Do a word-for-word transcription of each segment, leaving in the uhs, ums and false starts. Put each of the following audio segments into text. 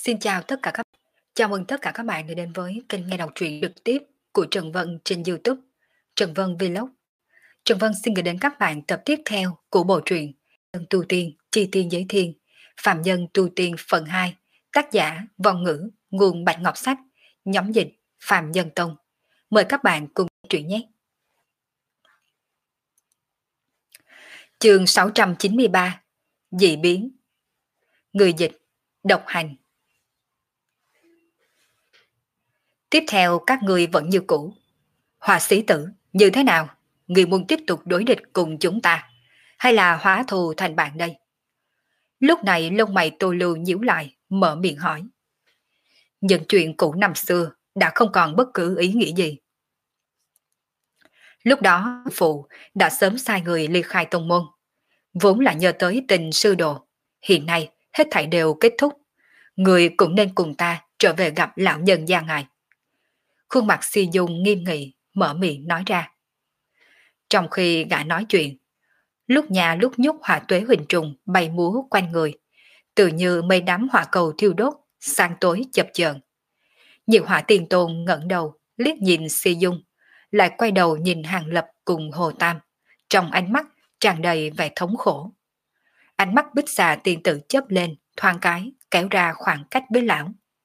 Xin chào tất cả các chào mừng tất cả các bạn đã đến với kênh nghe đọc truyện trực tiếp của Trần Vân trên YouTube, Trần Vân Vlog. Trần Vân xin gửi đến các bạn tập tiếp theo của bộ truyện Nhân tu tiên, chi tiên giới thiên, Phạm nhân tu tiên phần hai, tác giả Vong Ngữ, nguồn Bạch Ngọc Sách, nhóm dịch Phạm Nhân Tông. Mời các bạn cùng truyện nhé. Chương sáu trăm chín mươi ba, Dị biến. Người dịch Độc Hành. Tiếp theo các người vẫn như cũ. Họa sĩ tử, như thế nào? Người muốn tiếp tục đối địch cùng chúng ta, hay là hóa thù thành bạn đây? Lúc này lông mày Tô Lưu nhíu lại, mở miệng hỏi. Những chuyện cũ năm xưa đã không còn bất cứ ý nghĩa gì. Lúc đó phụ đã sớm sai người ly khai tông môn, vốn là nhờ tới tình sư đồ. Hiện nay hết thảy đều kết thúc, người cũng nên cùng ta trở về gặp lão nhân gia ngài. Khuôn mặt Si Dung nghiêm nghị, mở miệng nói ra. Trong khi gã nói chuyện, lúc nhà lúc nhúc hỏa tuế huỳnh trùng bay múa quanh người, tự như mây đám hỏa cầu thiêu đốt, sáng tối chập chờn. Nhiệt hỏa tiền tôn ngẩng đầu, liếc nhìn Si Dung, lại quay đầu nhìn Hàng Lập cùng Hồ Tam, trong ánh mắt tràn đầy vẻ thống khổ. Ánh mắt bích xà tiên tử chớp lên, thoáng cái, kéo ra khoảng cách với lão.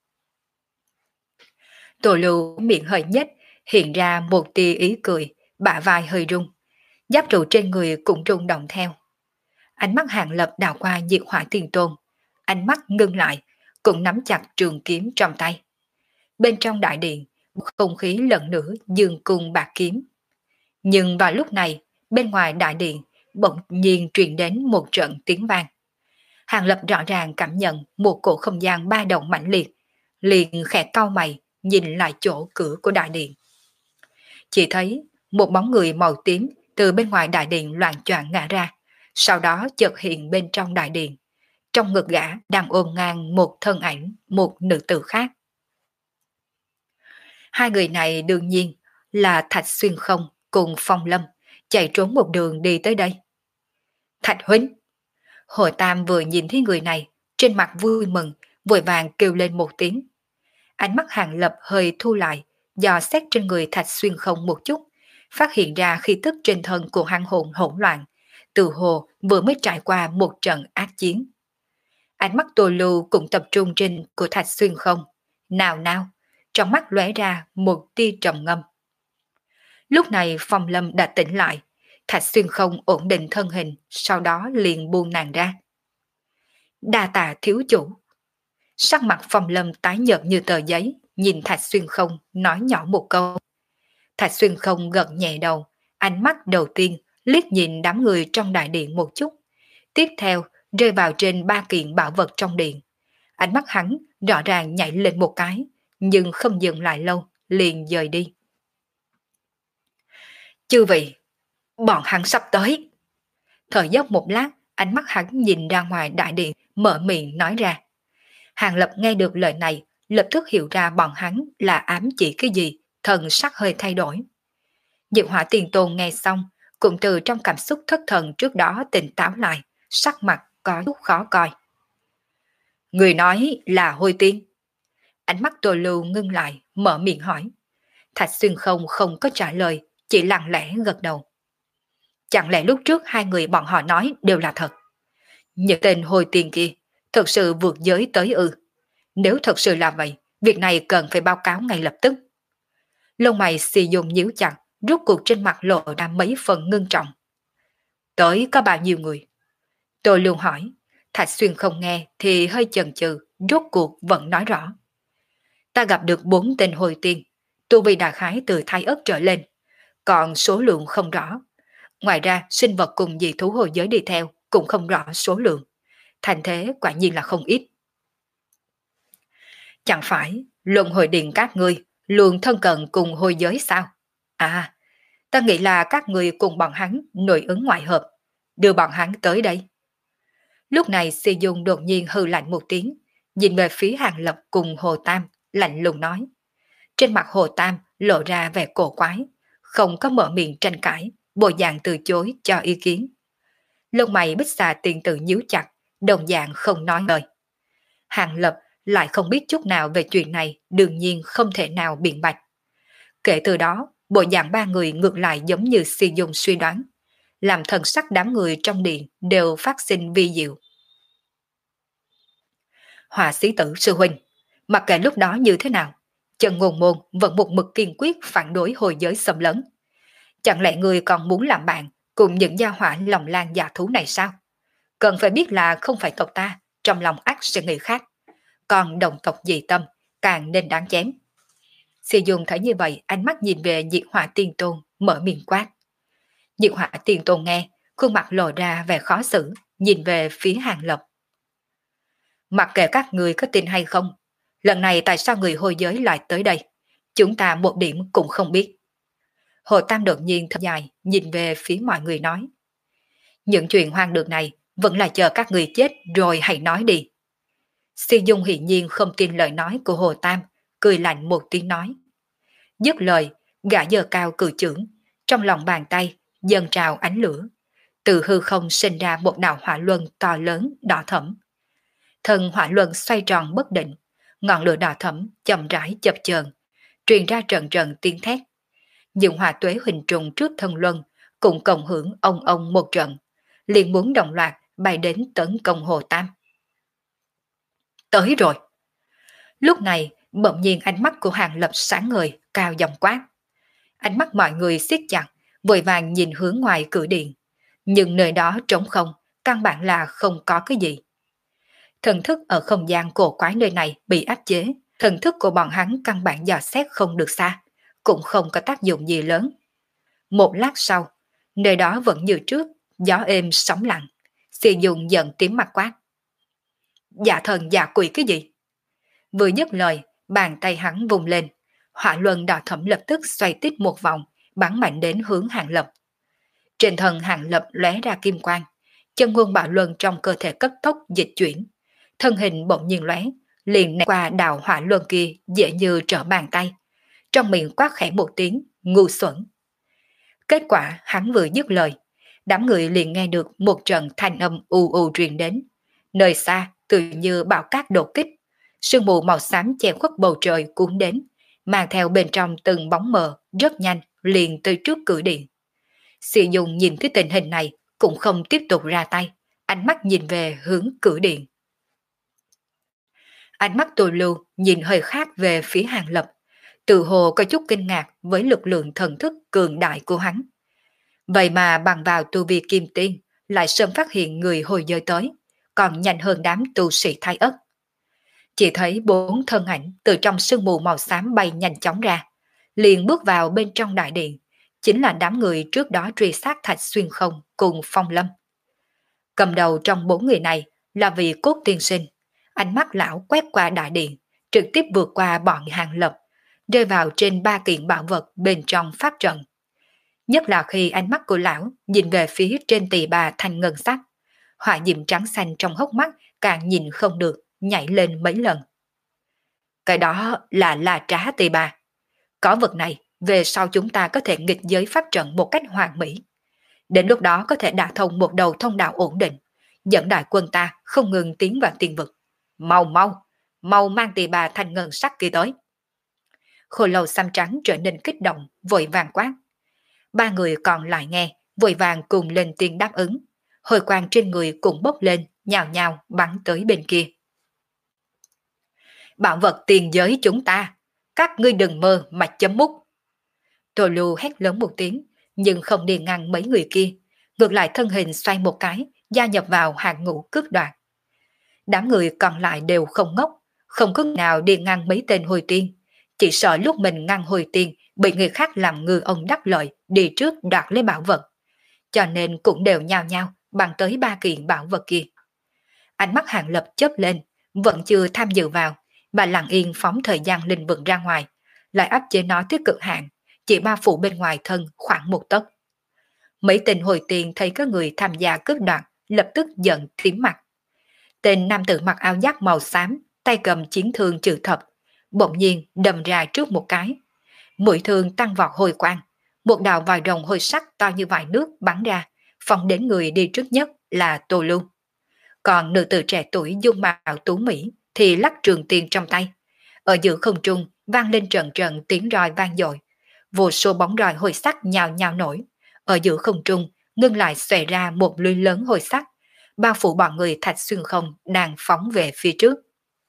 Tô Lưu miệng hơi nhếch, hiện ra một tia ý cười, bả vai hơi rung. Giáp trụ trên người cũng rung động theo. Ánh mắt Hàng Lập đảo qua nhiệt hỏa tiền tôn, ánh mắt ngưng lại, cũng nắm chặt trường kiếm trong tay. Bên trong đại điện, không khí lần nữa dương cung bạc kiếm. Nhưng vào lúc này, bên ngoài đại điện bỗng nhiên truyền đến một trận tiếng vang. Hàng Lập rõ ràng cảm nhận một cổ không gian ba động mãnh liệt, liền khẽ cau mày nhìn lại chỗ cửa của đại điện. Chỉ thấy một bóng người màu tím từ bên ngoài đại điện loạng choạng ngã ra, sau đó chợt hiện bên trong đại điện. Trong ngực gã đang ôm ngang một thân ảnh, một nữ tử khác. Hai người này đương nhiên là Thạch Xuyên Không cùng Phong Lâm, chạy trốn một đường đi tới đây. Thạch huynh! Hồ Tam vừa nhìn thấy người này, trên mặt vui mừng, vội vàng kêu lên một tiếng. Ánh mắt Hàng Lập hơi thu lại, dò xét trên người Thạch Xuyên Không một chút, phát hiện ra khí tức trên thân của hắn hồn hỗn loạn, từ hồ vừa mới trải qua một trận ác chiến. Ánh mắt Tô Lưu cũng tập trung trên của Thạch Xuyên Không, nào nào, trong mắt lóe ra một tia trầm ngâm. Lúc này Phong Lâm đã tỉnh lại, Thạch Xuyên Không ổn định thân hình, sau đó liền buông nàng ra. Đa tạ thiếu chủ. Sắc mặt Phong Lâm tái nhợt như tờ giấy, nhìn Thạch Xuyên Không nói nhỏ một câu. Thạch Xuyên Không gật nhẹ đầu, ánh mắt đầu tiên liếc nhìn đám người trong đại điện một chút, tiếp theo rơi vào trên ba kiện bảo vật trong điện. Ánh mắt hắn rõ ràng nhảy lên một cái, nhưng không dừng lại lâu, liền rời đi. Chư vị, bọn hắn sắp tới. Thở dốc một lát, ánh mắt hắn nhìn ra ngoài đại điện, mở miệng nói ra. Hàng Lập nghe được lời này, lập tức hiểu ra bọn hắn là ám chỉ cái gì, thần sắc hơi thay đổi. Diệu Hỏa Tiền Tôn nghe xong, cũng từ trong cảm xúc thất thần trước đó tỉnh táo lại, sắc mặt có chút khó coi. Người nói là Hôi Tiên. Ánh mắt Tô Lưu ngưng lại, mở miệng hỏi. Thạch Xuyên Không không có trả lời, chỉ lặng lẽ gật đầu. Chẳng lẽ lúc trước hai người bọn họ nói đều là thật? Những tên Hôi Tiên kia thật sự vượt giới tới ư? Nếu thật sự là vậy, việc này cần phải báo cáo ngay lập tức. Lông mày Si Dung nhíu chặt, rút cuộc trên mặt lộ ra mấy phần ngưng trọng. Tới có bao nhiêu người? Tôi luôn hỏi. Thạch Xuyên Không nghe thì hơi chần chừ, rút cuộc vẫn nói rõ. Ta gặp được bốn tên Hồi Tiên, tu vi đại khái từ Thái Ất trở lên, còn số lượng không rõ. Ngoài ra sinh vật cùng dị thú hồi giới đi theo cũng không rõ số lượng. Thành thế quả nhiên là không ít. Chẳng phải luận hồi điện các ngươi luôn thân cận cùng hồi giới sao? À, ta nghĩ là các ngươi cùng bọn hắn nội ứng ngoại hợp, đưa bọn hắn tới đây. Lúc này Si Dung đột nhiên hừ lạnh một tiếng, nhìn về phía Hàng Lập cùng Hồ Tam, lạnh lùng nói. Trên mặt Hồ Tam lộ ra vẻ cổ quái, không có mở miệng tranh cãi, bộ dạng từ chối cho ý kiến. Lông mày bích xà tiền tử nhíu chặt, đồng dạng không nói lời. Hàng Lập lại không biết chút nào về chuyện này, đương nhiên không thể nào biện bạch. Kể từ đó, bộ dạng ba người ngược lại giống như Si Dung suy đoán, làm thần sắc đám người trong điện đều phát sinh vi diệu. Họa sĩ tử sư huynh, mặc kệ lúc đó như thế nào, Trần Ngôn Môn vẫn một mực kiên quyết phản đối hồi giới xâm lấn. Chẳng lẽ người còn muốn làm bạn cùng những gia hỏa lòng lan dạ thú này sao? Cần phải biết là không phải tộc ta, trong lòng ác sẽ nghĩ khác. Còn đồng tộc dị tâm, càng nên đáng chém. Si Dung thấy như vậy, ánh mắt nhìn về Diệt Hỏa Tiên Tôn, mở miệng quát. Diệt Hỏa Tiên Tôn nghe, khuôn mặt lộ ra vẻ khó xử, nhìn về phía Hàng Lập. Mặc kệ các người có tin hay không, lần này tại sao người hồi giới lại tới đây? Chúng ta một điểm cũng không biết. Hồ Tam đột nhiên thở dài, nhìn về phía mọi người nói. Những chuyện hoang đường này, vẫn là chờ các người chết rồi hãy nói đi. Si Dung hiển nhiên không tin lời nói của Hồ Tam, cười lạnh một tiếng nói. Dứt lời, gã giơ cao cử chưởng, trong lòng bàn tay dần trào ánh lửa, từ hư không sinh ra một đạo hỏa luân to lớn đỏ thẫm. Thần hỏa luân xoay tròn bất định, ngọn lửa đỏ thẫm chậm rãi chập chờn, truyền ra trận trận tiếng thét. Những hỏa tuế hình trùng trước thân luân cũng cộng hưởng ông ông một trận, liền muốn đồng loạt bay đến tấn công Hồ Tam. Tới rồi. Lúc này, bỗng nhiên ánh mắt của Hàng Lập sáng ngời, cao giọng quát. Ánh mắt mọi người siết chặt, vội vàng nhìn hướng ngoài cửa điện. Nhưng nơi đó trống không, căn bản là không có cái gì. Thần thức ở không gian cổ quái nơi này bị áp chế, thần thức của bọn hắn căn bản dò xét không được xa, cũng không có tác dụng gì lớn. Một lát sau, nơi đó vẫn như trước, gió êm sóng lặng. Si Dung giận tím mặt quát. Dạ thần dạ quỷ cái gì? Vừa dứt lời, bàn tay hắn vùng lên, hỏa luân đỏ thẫm lập tức xoay tít một vòng, bắn mạnh đến hướng Hàng Lập. Trên thân Hàng Lập lóe ra kim quang, chân nguyên bạo luân trong cơ thể cấp tốc dịch chuyển, thân hình bỗng nhiên lóe, liền né qua đạo hỏa luân kia dễ như trở bàn tay, trong miệng quát khẽ một tiếng, ngu xuẩn. Kết quả hắn vừa dứt lời, đám người liền nghe được một trận thanh âm u u truyền đến, nơi xa tự như bão cát đột kích, sương mù màu xám che khuất bầu trời cuốn đến, mang theo bên trong từng bóng mờ rất nhanh liền tới trước cửa điện. Si Dung nhìn thấy tình hình này cũng không tiếp tục ra tay, ánh mắt nhìn về hướng cửa điện. Ánh mắt Tô Lưu nhìn hơi khác về phía Hàng Lập, tự hồ có chút kinh ngạc với lực lượng thần thức cường đại của hắn. Vậy mà bằng vào tu vi kim tiên lại sớm phát hiện người hồi giới tới, còn nhanh hơn đám tu sĩ Thái Ất. Chỉ thấy bốn thân ảnh từ trong sương mù màu xám bay nhanh chóng ra, liền bước vào bên trong đại điện, chính là đám người trước đó truy sát Thạch Xuyên Không cùng Phong Lâm. Cầm đầu trong bốn người này là vị Cốt tiên sinh, ánh mắt lão quét qua đại điện, trực tiếp vượt qua bọn Hàng Lập, rơi vào trên ba kiện bảo vật bên trong pháp trận. Nhất là khi ánh mắt của lão nhìn về phía trên tỳ bà thanh ngân sắc, hỏa diệm trắng xanh trong hốc mắt càng nhìn không được, nhảy lên mấy lần. Cái đó là La Trá tỳ bà. Có vật này, về sau chúng ta có thể nghịch giới pháp trận một cách hoàn mỹ. Đến lúc đó có thể đả thông một đầu thông đạo ổn định, dẫn đại quân ta không ngừng tiến vào tiên vực. Mau mau, mau mang tỳ bà thanh ngân sắc kia tới. Khôi Lầu xăm trắng trở nên kích động, vội vàng quát. Ba người còn lại nghe, vội vàng cùng lên tiếng đáp ứng. Hồi quang trên người cũng bốc lên, nhào nhào bắn tới bên kia. Bảo vật tiền giới chúng ta, các ngươi đừng mơ mà chấm mút. Tô Lưu hét lớn một tiếng, nhưng không đi ngăn mấy người kia, ngược lại thân hình xoay một cái, gia nhập vào hàng ngũ cướp đoạt. Đám người còn lại đều không ngốc, không có nào đi ngăn mấy tên hồi tiên, chỉ sợ lúc mình ngăn hồi tiên bị người khác làm ngư ông đắc lợi đi trước đoạt lấy bảo vật, cho nên cũng đều nhao nhao bằng tới ba kiện bảo vật kia. Ánh mắt Hàng Lập chớp lên, vẫn chưa tham dự vào, mà lặng yên phóng thời gian linh vực ra ngoài, lại áp chế nó tới cực hạn, chỉ bao phủ bên ngoài thân khoảng một tấc. Mấy tên hồi tiền thấy có người tham gia cướp đoạt, lập tức giận tím mặt. Tên nam tử mặc áo giáp màu xám, tay cầm chiến thương trừ thập, bỗng nhiên đâm ra trước một cái. Mũi thương tăng vọt hồi quang, một đạo vòi rồng hồi sắc to như vại nước bắn ra, phóng đến người đi trước nhất là Tô Lưu. Còn nữ tử trẻ tuổi dung mạo tú mỹ thì lắc trường tiền trong tay. Ở giữa không trung vang lên trận trận tiếng roi vang dội. Vô số bóng roi hồi sắc nhào nhào nổi. Ở giữa không trung ngưng lại xòe ra một lưới lớn hồi sắc, bao phủ bọn người Thạch Xuyên Không đang phóng về phía trước.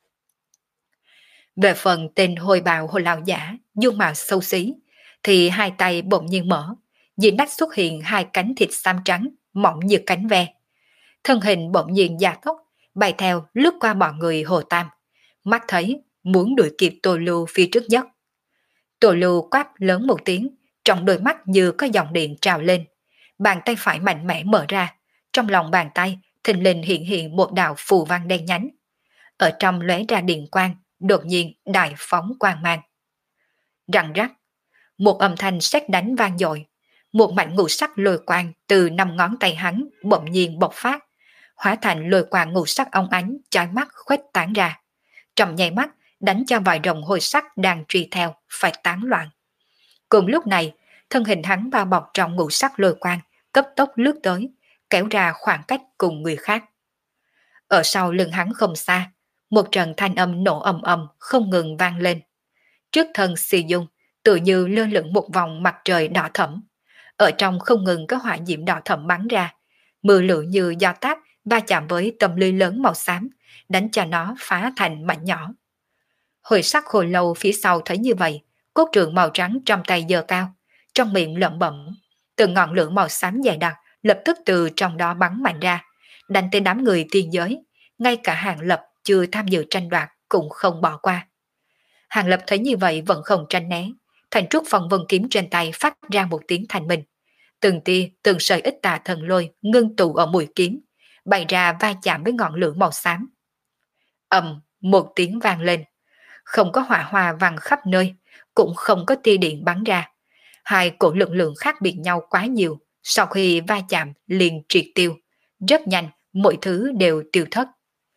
Về phần tên hồi bào hồi lão giả, dung mạo xấu xí, thì hai tay bỗng nhiên mở, dưới nách xuất hiện hai cánh thịt xám trắng, mỏng như cánh ve. Thân hình bỗng nhiên gia tốc, bay theo lướt qua bọn người Hồ Tam. Mắt thấy muốn đuổi kịp Tô Lưu phía trước nhất. Tô Lưu quát lớn một tiếng, trong đôi mắt như có dòng điện trào lên. Bàn tay phải mạnh mẽ mở ra, trong lòng bàn tay thình lình hiện hiện một đạo phù văn đen nhánh. Ở trong lóe ra điện quang, đột nhiên đại phóng quang mang. Răng rắc, một âm thanh sét đánh vang dội, một mảnh ngũ sắc lôi quang từ năm ngón tay hắn bỗng nhiên bộc phát, hóa thành lôi quang ngũ sắc óng ánh chói mắt khuếch tán ra. Trong nháy mắt đánh cho vài rồng hồi sắc đang truy theo phải tán loạn. Cùng lúc này, thân hình hắn bao bọc trong ngũ sắc lôi quang, cấp tốc lướt tới, kéo ra khoảng cách cùng người khác. Ở sau lưng hắn không xa, một trận thanh âm nổ ầm ầm không ngừng vang lên. Trước thân Xì Dung, tự như lơ lửng một vòng mặt trời đỏ thẫm. Ở trong không ngừng có hỏa diễm đỏ thẫm bắn ra, mưa lửa như gió táp va chạm với tấm lưới lớn màu xám, đánh cho nó phá thành mảnh nhỏ. Hồi sắc hồi lâu phía sau thấy như vậy, cốt trượng màu trắng trong tay giơ cao, trong miệng lẩm bẩm, từng ngọn lửa màu xám dày đặc lập tức từ trong đó bắn mạnh ra, đánh tới đám người tiên giới, ngay cả Hàng Lập chưa tham dự tranh đoạt cũng không bỏ qua. Hàng Lập thấy như vậy vẫn không tranh né, thành trúc phong vân kiếm trên tay phát ra một tiếng thanh minh. Từng tia, từng sợi ít tà thần lôi ngưng tụ ở mũi kiếm, bày ra va chạm với ngọn lửa màu xám. Ầm, một tiếng vang lên, không có hỏa hoa văng khắp nơi, cũng không có tia điện bắn ra. Hai cổ lực lượng khác biệt nhau quá nhiều, sau khi va chạm liền triệt tiêu, rất nhanh, mọi thứ đều tiêu thất.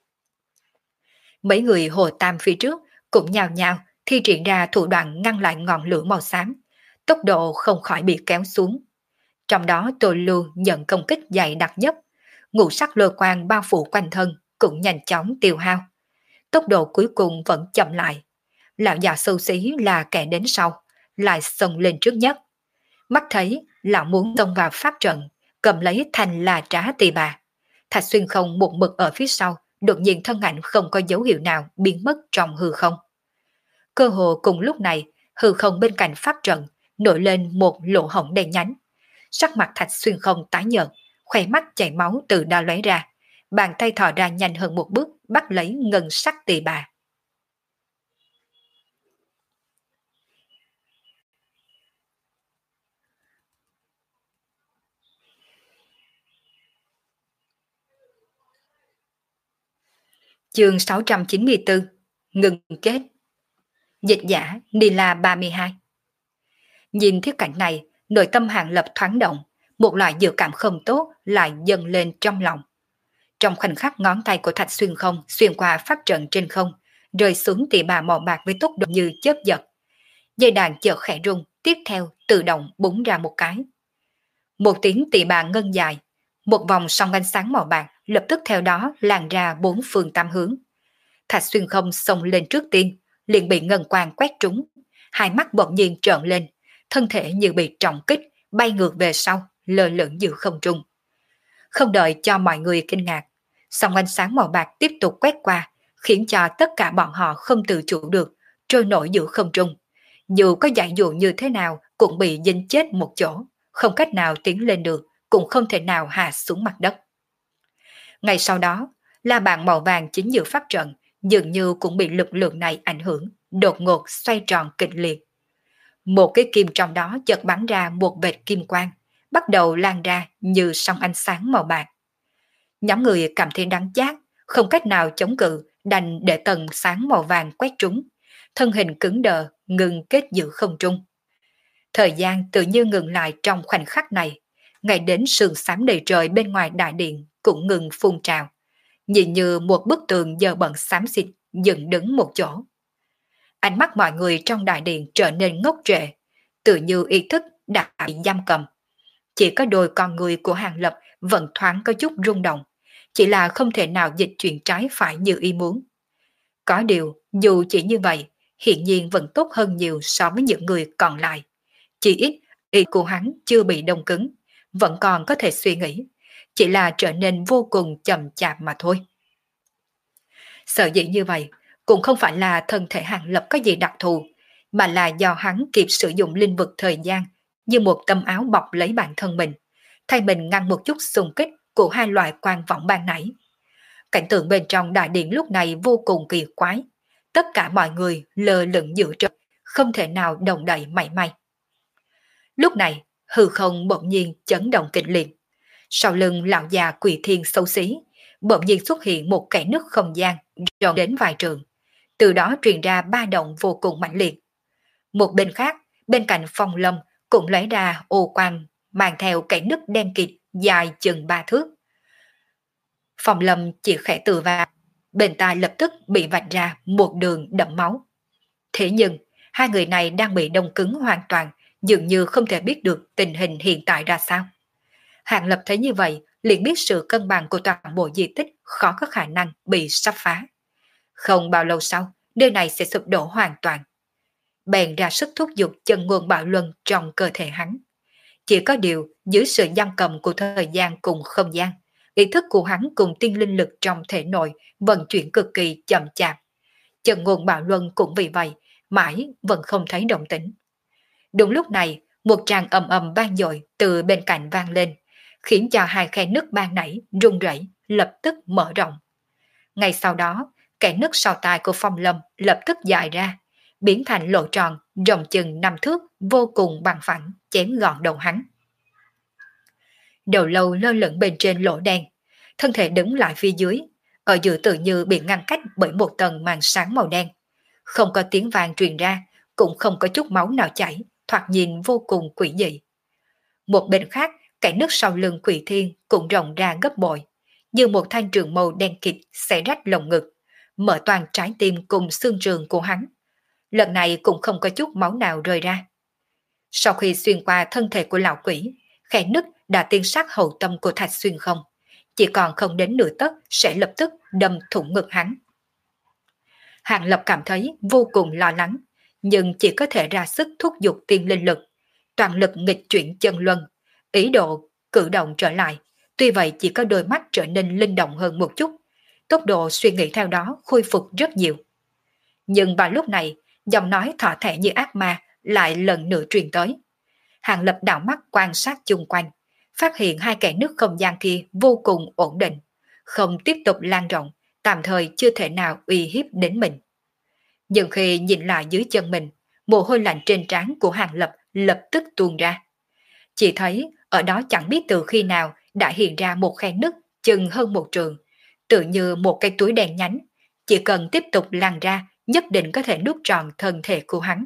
Mấy người Hồ Tam phía trước cũng nhào nhào thi triển ra thủ đoạn ngăn lại ngọn lửa màu xám, tốc độ không khỏi bị kéo xuống. Trong đó Tô Lưu nhận công kích dày đặc nhất, ngũ sắc lôi quang bao phủ quanh thân cũng nhanh chóng tiêu hao. Tốc độ cuối cùng vẫn chậm lại. Lão già xấu xí là kẻ đến sau, lại xông lên trước nhất. Mắt thấy lão muốn xông vào pháp trận, cầm lấy thanh là trá tỳ bà. Thạch Xuyên Không một mực ở phía sau, đột nhiên thân ảnh không có dấu hiệu nào biến mất trong hư không. Cơ hồ cùng lúc này, hư không bên cạnh pháp trận nổi lên một lỗ hổng đen nhánh. Sắc mặt Thạch Xuyên Không tái nhợt, khóe mắt chảy máu từ đó lóe ra, bàn tay thò ra nhanh hơn một bước bắt lấy ngân sắc tỳ bà. Chương sáu trăm chín mươi tư, ngừng kết. Dịch giả Nila ba mươi hai. Nhìn thiết cảnh này, nội tâm Hàng Lập thoáng động, một loại dự cảm không tốt lại dâng lên trong lòng. Trong khoảnh khắc ngón tay của Thạch Xuyên Không xuyên qua pháp trận trên không, rơi xuống tỳ bà màu bạc với tốc độ như chớp giật. Dây đàn chợt khẽ rung, tiếp theo tự động búng ra một cái. Một tiếng tỳ bà ngân dài, một vòng song ánh sáng màu bạc lập tức theo đó lan ra bốn phương tám hướng. Thạch Xuyên Không xông lên trước tiên, liền bị ngân quang quét trúng, hai mắt bỗng nhiên trợn lên, thân thể như bị trọng kích, bay ngược về sau, lơ lửng giữa không trung. Không đợi cho mọi người kinh ngạc, song ánh sáng màu bạc tiếp tục quét qua, khiến cho tất cả bọn họ không tự chủ được, trôi nổi giữa không trung. Dù có giải dụ như thế nào cũng bị dính chết một chỗ, không cách nào tiến lên được, cũng không thể nào hạ xuống mặt đất. Ngay sau đó, la bàn màu vàng chính giữa pháp trận dường như cũng bị lực lượng này ảnh hưởng, đột ngột xoay tròn kịch liệt. Một cái kim trong đó chợt bắn ra một vệt kim quang, bắt đầu lan ra như sóng ánh sáng màu bạc. Nhóm người cảm thấy đắng chát, không cách nào chống cự, đành để tầng sáng màu vàng quét trúng, thân hình cứng đờ, ngừng kết giữa không trung. Thời gian tự như ngừng lại trong khoảnh khắc này, ngay đến sương xám đầy trời bên ngoài đại điện cũng ngừng phun trào, nhìn như một bức tường dơ bẩn xám xịt dựng đứng một chỗ. Ánh mắt mọi người trong đại điện trở nên ngốc trệ, tự như ý thức đã bị giam cầm. Chỉ có đôi con người của Hàng Lập vẫn thoáng có chút rung động, chỉ là không thể nào dịch chuyển trái phải như ý muốn. Có điều, dù chỉ như vậy, hiện nhiên vẫn tốt hơn nhiều so với những người còn lại. Chỉ ít, ý của hắn chưa bị đông cứng, vẫn còn có thể suy nghĩ, chỉ là trở nên vô cùng chậm chạp mà thôi. Sở dĩ như vậy, cũng không phải là thân thể Hàng Lập có gì đặc thù, mà là do hắn kịp sử dụng linh vực thời gian như một tấm áo bọc lấy bản thân mình, thay mình ngăn một chút xung kích của hai loại quan võng ban nãy. Cảnh tượng bên trong đại điện lúc này vô cùng kỳ quái, tất cả mọi người lơ lửng giữa trời, không thể nào động đậy mảy may. Lúc này, hư không bỗng nhiên chấn động kịch liệt. Sau lưng lão già Quỷ Thiên xấu xí, bỗng nhiên xuất hiện một kẽ nứt không gian rộng đến vài trường, từ đó truyền ra ba động vô cùng mãnh liệt. Một bên khác, bên cạnh Phong Lâm cũng lấy ra ô quang mang theo kẽ nứt đen kịt dài chừng ba thước. Phong Lâm chỉ khẽ từ vào, bên tai lập tức bị vạch ra một đường đẫm máu. Thế nhưng, hai người này đang bị đông cứng hoàn toàn, dường như không thể biết được tình hình hiện tại ra sao. Hàng Lập thấy như vậy, liền biết sự cân bằng của toàn bộ di tích khó có khả năng bị sắp phá. Không bao lâu sau, nơi này sẽ sụp đổ hoàn toàn. Bèn ra sức thúc giục chân nguồn bạo luân trong cơ thể hắn. Chỉ có điều, dưới sự giam cầm của thời gian cùng không gian, ý thức của hắn cùng tiên linh lực trong thể nội vận chuyển cực kỳ chậm chạp. Chân nguồn bạo luân cũng vì vậy, mãi vẫn không thấy động tĩnh. Đúng lúc này, một tràng ầm ầm vang dội từ bên cạnh vang lên, khiến cho hai khe nứt ban nãy rung rẩy, lập tức mở rộng. Ngay sau đó, kẽ nứt sau tai của Phong Lâm lập tức dài ra, biến thành lỗ tròn rộng chừng năm thước, vô cùng bằng phẳng, chém gọn đầu hắn. Đầu lâu lơ lửng bên trên lỗ đen, thân thể đứng lại phía dưới, ở giữa tự như bị ngăn cách bởi một tầng màn sáng màu đen. Không có tiếng vang truyền ra, cũng không có chút máu nào chảy, thoạt nhìn vô cùng quỷ dị. Một bên khác, cái nước sau lưng Quỷ Thiên cũng rộng ra gấp bội, như một thanh trường màu đen kịt xẻ rách lồng ngực, mở toàn trái tim cùng xương trường của hắn. Lần này cũng không có chút máu nào rơi ra. Sau khi xuyên qua thân thể của lão quỷ, khe nứt đã tiên sát hậu tâm của Thạch Xuyên không, chỉ còn không đến nửa tấc sẽ lập tức đâm thủng ngực hắn. Hàng Lập cảm thấy vô cùng lo lắng, nhưng chỉ có thể ra sức thúc giục tiên linh lực, toàn lực nghịch chuyển chân luân, ý đồ cử động trở lại. Tuy vậy chỉ có đôi mắt trở nên linh động hơn một chút, tốc độ suy nghĩ theo đó khôi phục rất nhiều. Nhưng vào lúc này, giọng nói thỏ thẻ như ác ma lại lần nữa truyền tới. Hàng Lập đảo mắt quan sát chung quanh, phát hiện hai kẽ nứt không gian kia vô cùng ổn định, không tiếp tục lan rộng, tạm thời chưa thể nào uy hiếp đến mình. Nhưng khi nhìn lại dưới chân mình, mồ hôi lạnh trên trán của Hàng Lập lập tức tuôn ra. Chỉ thấy ở đó chẳng biết từ khi nào đã hiện ra một khe nứt chừng hơn một trường, tự như một cái túi đen nhánh, chỉ cần tiếp tục lan ra nhất định có thể nuốt trọn thân thể của hắn.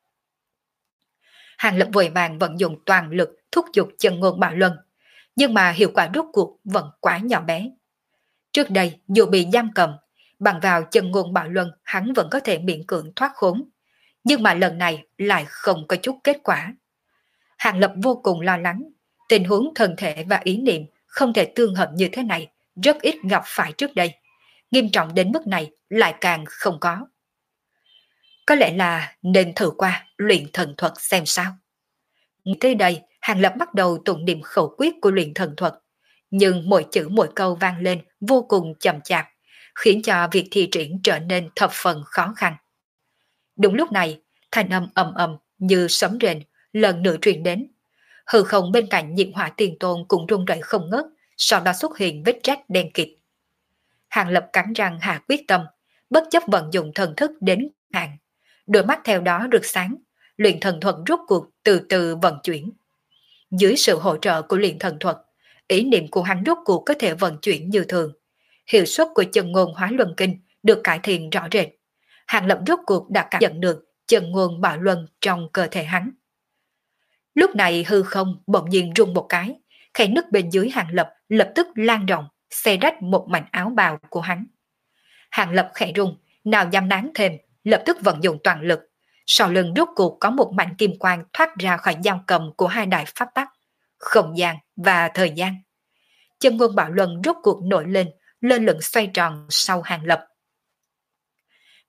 Hàng Lập vội vàng vận dụng toàn lực thúc giục chân ngôn bạo luân, nhưng mà hiệu quả rốt cuộc vẫn quá nhỏ bé. Trước đây dù bị giam cầm, bằng vào chân ngôn bạo luân hắn vẫn có thể miễn cưỡng thoát khốn, nhưng mà lần này lại không có chút kết quả. Hàng Lập vô cùng lo lắng, tình huống thân thể và ý niệm không thể tương hợp như thế này rất ít gặp phải trước đây, nghiêm trọng đến mức này lại càng không có. Có lẽ là nên thử qua luyện thần thuật xem sao. Tới đây, Hàng Lập bắt đầu tụng niệm khẩu quyết của luyện thần thuật, nhưng mỗi chữ mỗi câu vang lên vô cùng chậm chạp, khiến cho việc thi triển trở nên thập phần khó khăn. Đúng lúc này, thanh âm ầm ầm như sấm rền lần nữa truyền đến. Hư không bên cạnh Nhiệt Hỏa Tiền Tôn cũng rung rẩy không ngớt, sau đó xuất hiện vết rách đen kịt. Hàng Lập cắn răng hạ quyết tâm, bất chấp vận dụng thần thức đến hạn, đôi mắt theo đó rực sáng, luyện thần thuật rốt cuộc từ từ vận chuyển. Dưới sự hỗ trợ của luyện thần thuật, ý niệm của hắn rốt cuộc có thể vận chuyển như thường. Hiệu suất của chân ngôn hóa luân kinh được cải thiện rõ rệt. Hàng Lập rốt cuộc đã cảm nhận được chân ngôn bạo luân trong cơ thể hắn. Lúc này hư không bỗng nhiên rung một cái, khe nứt bên dưới Hàng Lập lập tức lan rộng, xé rách một mảnh áo bào của hắn. Hàng Lập khẽ rung, nào dám nán thêm, lập tức vận dụng toàn lực. Sau lưng rốt cuộc có một mảnh kim quang thoát ra khỏi giam cầm của hai đại pháp tắc, không gian và thời gian. Chân ngôn bạo luân rốt cuộc nổi lên, lơ lửng xoay tròn sau Hàng Lập.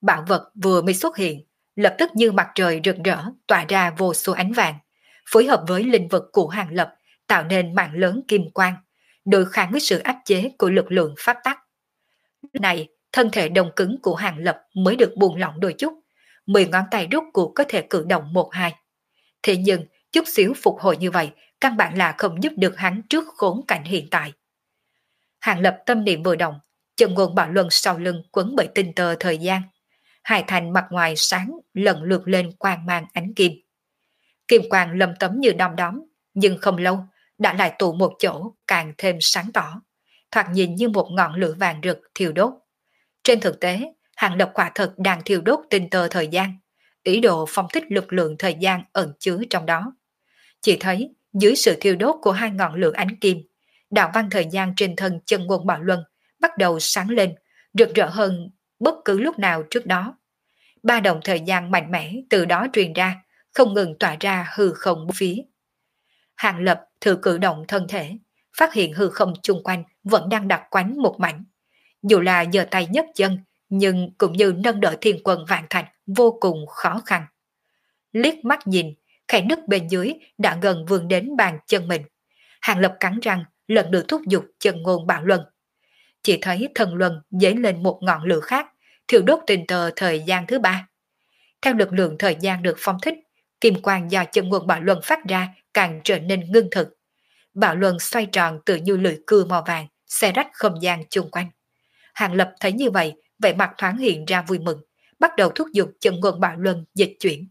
bảo vật vừa mới xuất hiện, lập tức như mặt trời rực rỡ tỏa ra vô số ánh vàng, phối hợp với linh vật của Hàng Lập tạo nên mạng lớn kim quang, đối kháng với sự áp chế của lực lượng pháp tắc. Lúc này, thân thể đông cứng của Hàng Lập mới được buông lỏng đôi chút, mười ngón tay rút cuộc có thể cử động một hai. Thế nhưng, chút xíu phục hồi như vậy, căn bản là không giúp được hắn trước khốn cảnh hiện tại. Hàng Lập tâm niệm vừa động, chân ngôn bạo luân sau lưng quấn bởi tinh tơ thời gian. Hai thành mặt ngoài sáng lần lượt lên quang mang ánh kim. Kim quang lầm tấm như đom đóm, nhưng không lâu đã lại tụ một chỗ càng thêm sáng tỏ, thoạt nhìn như một ngọn lửa vàng rực thiêu đốt. Trên thực tế, Hàng Lập quả thật đang thiêu đốt tinh tơ thời gian, ý đồ phong thích lực lượng thời gian ẩn chứa trong đó. Chỉ thấy dưới sự thiêu đốt của hai ngọn lửa ánh kim, đạo văn thời gian trên thân chân ngôn bạo luân bắt đầu sáng lên, rực rỡ hơn bất cứ lúc nào trước đó. Ba động thời gian mạnh mẽ từ đó truyền ra, không ngừng tỏa ra hư không bốn phía. Hàng Lập thử cử động thân thể, phát hiện hư không chung quanh vẫn đang đặc quánh một mảnh. Dù là giơ tay nhấc chân, nhưng cũng như nâng đỡ thiên quân vạn thạch vô cùng khó khăn. Liếc mắt nhìn, khe nứt bên dưới đã gần vươn đến bàn chân mình. Hàng Lập cắn răng, lần nữa thúc giục chân ngôn bạo luân. Chỉ thấy thần luân dấy lên một ngọn lửa khác, thiêu đốt tình tờ thời gian thứ ba. Theo lực lượng thời gian được phong thích, kim quang do chân ngôn bạo luân phát ra càng trở nên ngưng thực. Bạo luân xoay tròn tự như lưỡi cưa màu vàng, xé rách không gian chung quanh. Hàng Lập thấy như vậy, vẻ mặt thoáng hiện ra vui mừng, bắt đầu thúc giục chân ngôn bạo luân dịch chuyển.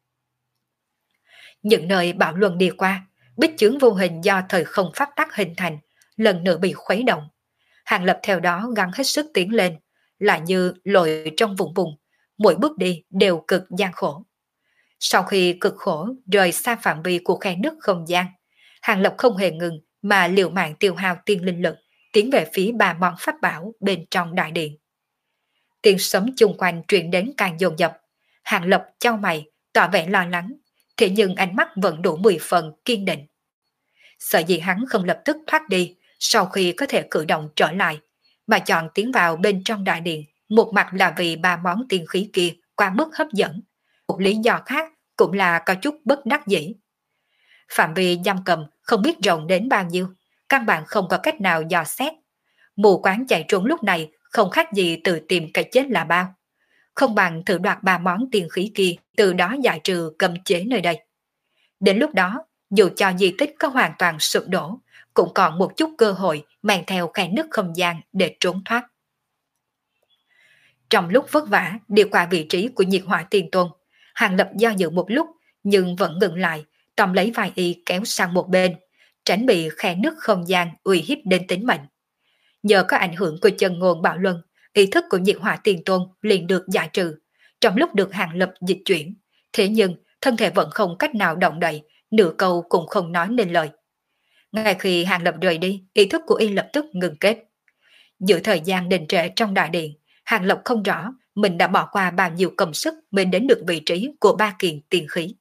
Những nơi bạo luân đi qua, bích chướng vô hình do thời không pháp tắc hình thành, lần nữa bị khuấy động. Hàng Lập theo đó gắng hết sức tiến lên, lại như lội trong vùng vùng, mỗi bước đi đều cực gian khổ. Sau khi cực khổ rời xa phạm vi của khe nứt không gian, Hàng Lập không hề ngừng mà liều mạng tiêu hao tiên linh lực, tiến về phía ba món pháp bảo bên trong đại điện. Tiếng sấm chung quanh truyền đến càng dồn dập, Hàng Lập chau mày, tỏ vẻ lo lắng, thế nhưng ánh mắt vẫn đủ mười phần kiên định. Sợ gì hắn không lập tức thoát đi sau khi có thể cử động trở lại, mà chọn tiến vào bên trong đại điện, một mặt là vì ba món tiên khí kia quá mức hấp dẫn, một lý do khác cũng là có chút bất đắc dĩ. Phạm vi giam cầm không biết rộng đến bao nhiêu, căn bản không có cách nào dò xét. Mù quáng chạy trốn lúc này không khác gì tự tìm cái chết là bao. Không bằng thử đoạt ba món tiền khí kia, từ đó giải trừ cấm chế nơi đây. Đến lúc đó, dù cho di tích có hoàn toàn sụp đổ, cũng còn một chút cơ hội mang theo khe nứt không gian để trốn thoát. Trong lúc vất vả đi qua vị trí của nhiệt hỏa tiền tôn, Hàng Lập do dự một lúc nhưng vẫn ngừng lại, tóm lấy vai y kéo sang một bên, tránh bị khe nứt không gian uy hiếp đến tính mệnh. Nhờ có ảnh hưởng của chân ngôn bạo luân, ý thức của nhiệt hỏa tiền tôn liền được giải trừ. Trong lúc được Hàng Lập dịch chuyển, thế nhưng thân thể vẫn không cách nào động đậy, nửa câu cũng không nói nên lời. Ngay khi Hàng Lập rời đi, ý thức của y lập tức ngừng kết. Giữa thời gian đình trệ trong đại điện, Hàng Lập không rõ mình đã bỏ qua bao nhiêu công sức mới đến được vị trí của ba kiện tiền khí.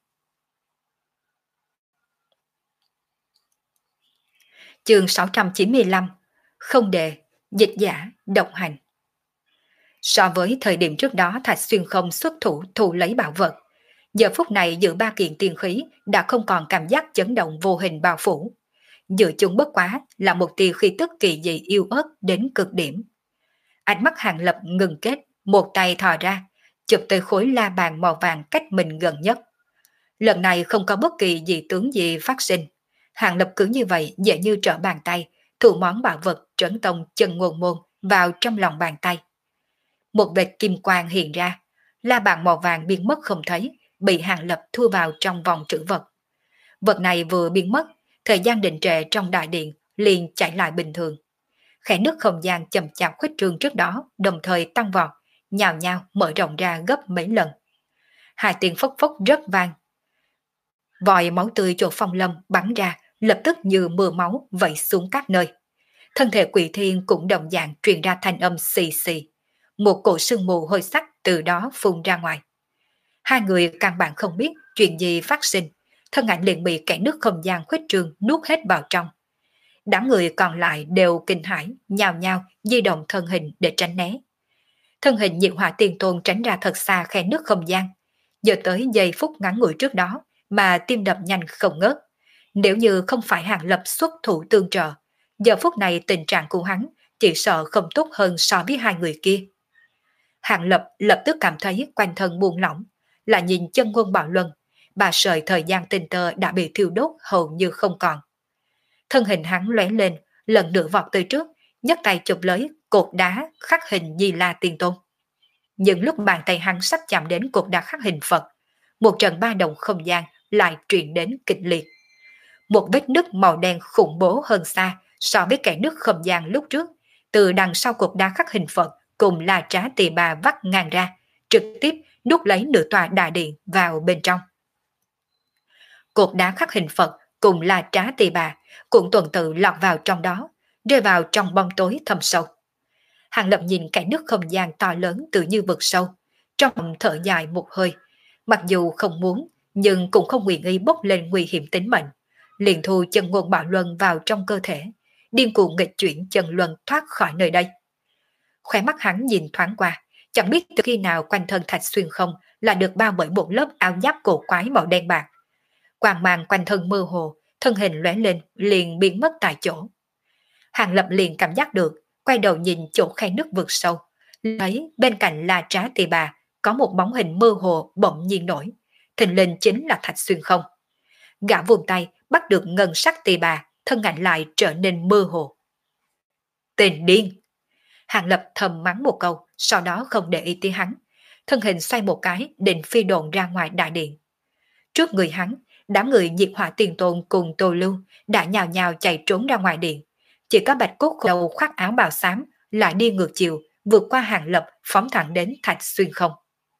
Chương sáu trăm chín mươi lăm. Không đề, dịch giả, độc hành. So với thời điểm trước đó Thạch Xuyên không xuất thủ thu lấy bảo vật, giờ phút này giữa ba kiện tiền khí đã không còn cảm giác chấn động vô hình bao phủ. Giữa chúng bất quá là một tia khí tức kỳ dị yêu ớt đến cực điểm. Ánh mắt Hàng Lập ngừng kết, một tay thò ra, chụp tới khối la bàn màu vàng cách mình gần nhất. Lần này không có bất kỳ dị tướng gì phát sinh. Hàng Lập cứ như vậy dễ như trở bàn tay, thủ món bảo vật trấn tông chân ngôn môn vào trong lòng bàn tay. Một vệt kim quang hiện ra, la bàn màu vàng biến mất không thấy, bị Hàng Lập thu vào trong vòng trữ vật. Vật này vừa biến mất, thời gian định trệ trong đại điện liền chạy lại bình thường. Khẽ nước không gian chậm chạp khuếch trương trước đó đồng thời tăng vọt, nhào nhào mở rộng ra gấp mấy lần. Hai tiếng phốc phốc rất vang. Vòi máu tươi chỗ phong lâm bắn ra, lập tức như mưa máu vẩy xuống các nơi. Thân thể Quỷ Thiên cũng đồng dạng truyền ra thanh âm xì xì. Một cổ sương mù hôi sắc từ đó phun ra ngoài. Hai người căn bản không biết chuyện gì phát sinh, thân ảnh liền bị kẻ nước không gian khuếch trương nuốt hết vào trong. Đám người còn lại đều kinh hãi, nhào nhào di động thân hình để tránh né. Thân hình Nhiệt Hỏa Tiền Tôn tránh ra thật xa khe nước không gian. Giờ tới giây phút ngắn ngủi trước đó mà tim đập nhanh không ngớt. Nếu như không phải Hàng Lập xuất thủ tương trợ, giờ phút này tình trạng của hắn chỉ sợ không tốt hơn so với hai người kia. Hàng Lập lập tức cảm thấy quanh thân buông lỏng, là nhìn chân ngôn Bảo Luân, bà sợi thời gian tình tơ đã bị thiêu đốt hầu như không còn. Thân hình hắn lóe lên, lần nữa vọt tới trước, nhấc tay chụp lấy cột đá khắc hình Di La Tiên Tôn. Nhưng lúc bàn tay hắn sắp chạm đến cột đá khắc hình Phật, một trận ba động không gian lại truyền đến kịch liệt. Một vết nứt màu đen khủng bố hơn xa so với kẻ nứt không gian lúc trước, từ đằng sau cột đá khắc hình Phật cùng là trá tỳ bà vắt ngang ra, trực tiếp đút lấy nửa tòa đại điện vào bên trong. Cột đá khắc hình Phật cùng là trá tỳ bà cũng tuần tự lọt vào trong đó, rơi vào trong bóng tối thâm sâu. Hàng Lập nhìn cái nước không gian to lớn tự như vực sâu, trong thở dài một hơi, mặc dù không muốn nhưng cũng không nguyện ý bốc lên nguy hiểm tính mệnh, liền thu chân ngôn Bảo Luân vào trong cơ thể, điên cuồng nghịch chuyển chân luân thoát khỏi nơi đây. Khóe mắt hắn nhìn thoáng qua, chẳng biết từ khi nào quanh thân Thạch Xuyên Không là được bao bởi một lớp áo giáp cổ quái màu đen bạc. Quang mang quanh thân mơ hồ, thân hình lóe lên liền biến mất tại chỗ. Hàng Lập liền cảm giác được, quay đầu nhìn chỗ khe nước vực sâu, thấy bên cạnh là trá tỳ bà có một bóng hình mơ hồ bỗng nhiên nổi, thình lình chính là Thạch Xuyên Không. Gã vùng tay bắt được ngân sắc tỳ bà, thân ảnh lại trở nên mơ hồ. Tên điên! Hàng Lập thầm mắng một câu, sau đó không để ý tới hắn, thân hình xoay một cái định phi độn ra ngoài đại điện. Trước người hắn, đám người Nhiệt Hỏa Tiền Tôn cùng Tô Lưu đã nhào nhào chạy trốn ra ngoài điện. Chỉ có Bạch Cốt đầu khoác áo bào xám lại đi ngược chiều, vượt qua Hàng Lập phóng thẳng đến Thạch Xuyên Không.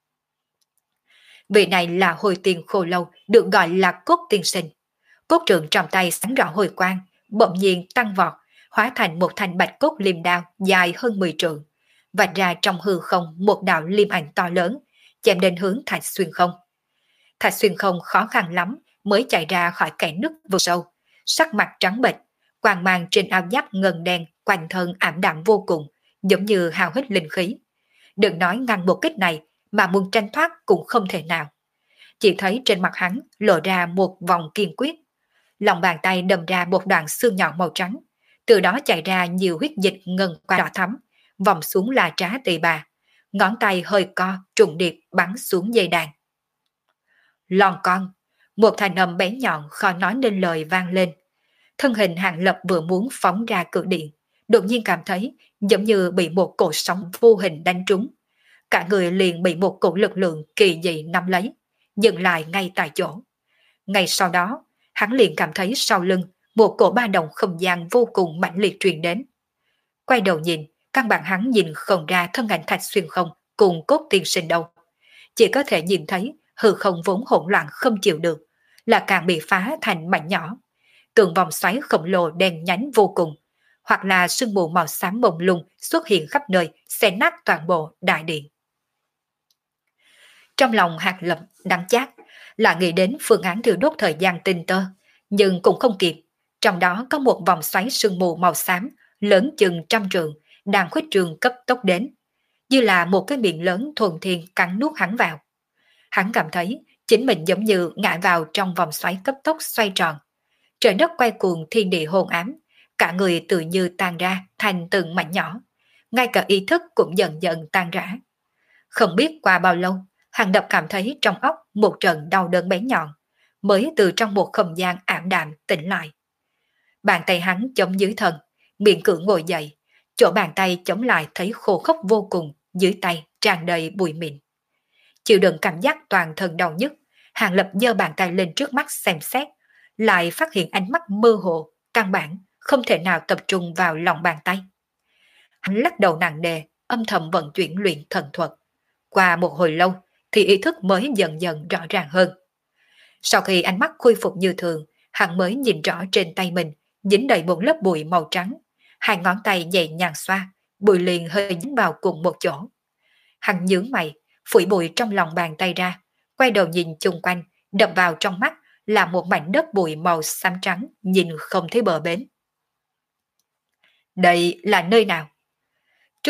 Vị này là Hồi Tiền Khô Lâu, được gọi là Cốt Tiên Sinh. Cốt trượng trong tay sáng rõ hồi quang, bỗng nhiên tăng vọt, hóa thành một thanh bạch cốt liêm đao dài hơn mười trượng, vạch ra trong hư không một đạo liêm ảnh to lớn, chém đến hướng Thạch Xuyên Không. Thạch Xuyên Không khó khăn lắm mới chạy ra khỏi kẽ nứt vực sâu, sắc mặt trắng bệch, quang mang trên áo giáp ngần đen quanh thân ảm đạm vô cùng, giống như hao hết linh khí. Đừng nói ngăn một kích này, mà muốn tranh thoát cũng không thể nào. Chỉ thấy trên mặt hắn lộ ra một vòng kiên quyết, lòng bàn tay đâm ra một đoạn xương nhọn màu trắng, từ đó chạy ra nhiều huyết dịch ngân qua đỏ thắm, vòng xuống là trá tỳ bà, ngón tay hơi co trùng điệp bắn xuống dây đàn. Lon con, một thanh âm bé nhọn khó nói nên lời vang lên. Thân hình Hàng Lập vừa muốn phóng ra cự điện, đột nhiên cảm thấy giống như bị một cột sóng vô hình đánh trúng. Cả người liền bị một cỗ lực lượng kỳ dị nắm lấy, dừng lại ngay tại chỗ. Ngay sau đó, hắn liền cảm thấy sau lưng một cỗ ba động không gian vô cùng mãnh liệt truyền đến. Quay đầu nhìn, căn bản hắn nhìn không ra thân ảnh Thạch Xuyên Không cùng Cốt Tiên Sinh đâu. Chỉ có thể nhìn thấy hư không vốn hỗn loạn không chịu được, là càng bị phá thành mảnh nhỏ. Tường vòng xoáy khổng lồ đen nhánh vô cùng, hoặc là sương mù màu xám mông lung xuất hiện khắp nơi, xé nát toàn bộ đại điện. Trong lòng Hàng Lập đắng chát, là nghĩ đến phương án thiêu đốt thời gian tinh tơ, nhưng cũng không kịp. Trong đó có một vòng xoáy sương mù màu xám, lớn chừng trăm trượng, đang khuếch trường cấp tốc đến, như là một cái miệng lớn thuần thiên cắn nuốt hắn vào. Hắn cảm thấy chính mình giống như ngã vào trong vòng xoáy cấp tốc xoay tròn. Trời đất quay cuồng, thiên địa hôn ám, cả người tự như tan ra thành từng mảnh nhỏ, ngay cả ý thức cũng dần dần tan rã. Không biết qua bao lâu, Hàng Lập cảm thấy trong óc một trận đau đớn bé nhọn, mới từ trong một không gian ảm đạm tỉnh lại. Bàn tay hắn chống dưới thân, miệng cưỡng ngồi dậy, chỗ bàn tay chống lại thấy khô khốc vô cùng, dưới tay tràn đầy bụi mịn. Chịu đựng cảm giác toàn thân đau nhức, Hàng Lập giơ bàn tay lên trước mắt xem xét, lại phát hiện ánh mắt mơ hồ, căn bản không thể nào tập trung vào lòng bàn tay. Hắn lắc đầu nặng nề, âm thầm vận chuyển luyện thần thuật. Qua một hồi lâu thì ý thức mới dần dần rõ ràng hơn. Sau khi ánh mắt khôi phục như thường, hắn mới nhìn rõ trên tay mình dính đầy một lớp bụi màu trắng. Hai ngón tay nhẹ nhàng xoa, bụi liền hơi dính vào cùng một chỗ. Hắn nhướng mày, phủi bụi trong lòng bàn tay ra, quay đầu nhìn chung quanh, đập vào trong mắt là một mảnh đất bụi màu xám trắng, nhìn không thấy bờ bến. Đây là nơi nào? Trước đó,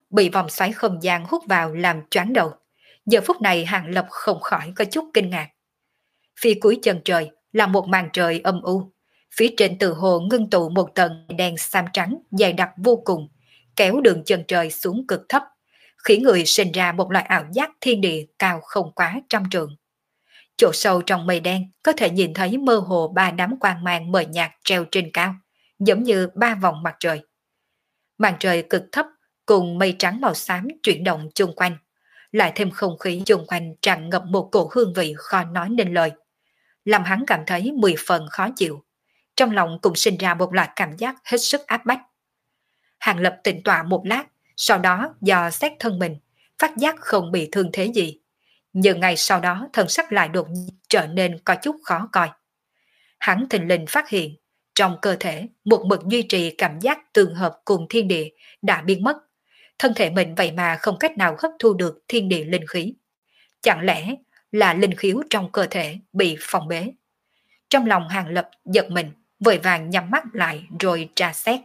bị vòng xoáy không gian hút vào làm choáng đầu. Giờ phút này Hàng Lập không khỏi có chút kinh ngạc. Phía cuối chân trời là một màn trời âm u. Phía trên từ hồ ngưng tụ một tầng đèn xám trắng dày đặc vô cùng, kéo đường chân trời xuống cực thấp, khiến người sinh ra một loại ảo giác thiên địa cao không quá trăm trượng. Chỗ sâu trong mây đen có thể nhìn thấy mơ hồ ba đám quang mang mờ nhạt treo trên cao, giống như ba vòng mặt trời. Màn trời cực thấp cùng mây trắng màu xám chuyển động chung quanh, lại thêm không khí chung quanh tràn ngập một cổ hương vị khó nói nên lời, làm hắn cảm thấy mười phần khó chịu. Trong lòng cũng sinh ra một loại cảm giác hết sức áp bách. Hàng Lập tĩnh tọa một lát, sau đó dò xét thân mình, phát giác không bị thương thế gì. Nhưng ngày sau đó thần sắc lại đột nhiên trở nên có chút khó coi. Hắn thình lình phát hiện, trong cơ thể một mực duy trì cảm giác tương hợp cùng thiên địa đã biến mất. Thân thể mình vậy mà không cách nào hấp thu được thiên địa linh khí. Chẳng lẽ là linh khiếu trong cơ thể bị phong bế? Trong lòng Hàng Lập giật mình, vội vàng nhắm mắt lại rồi tra xét.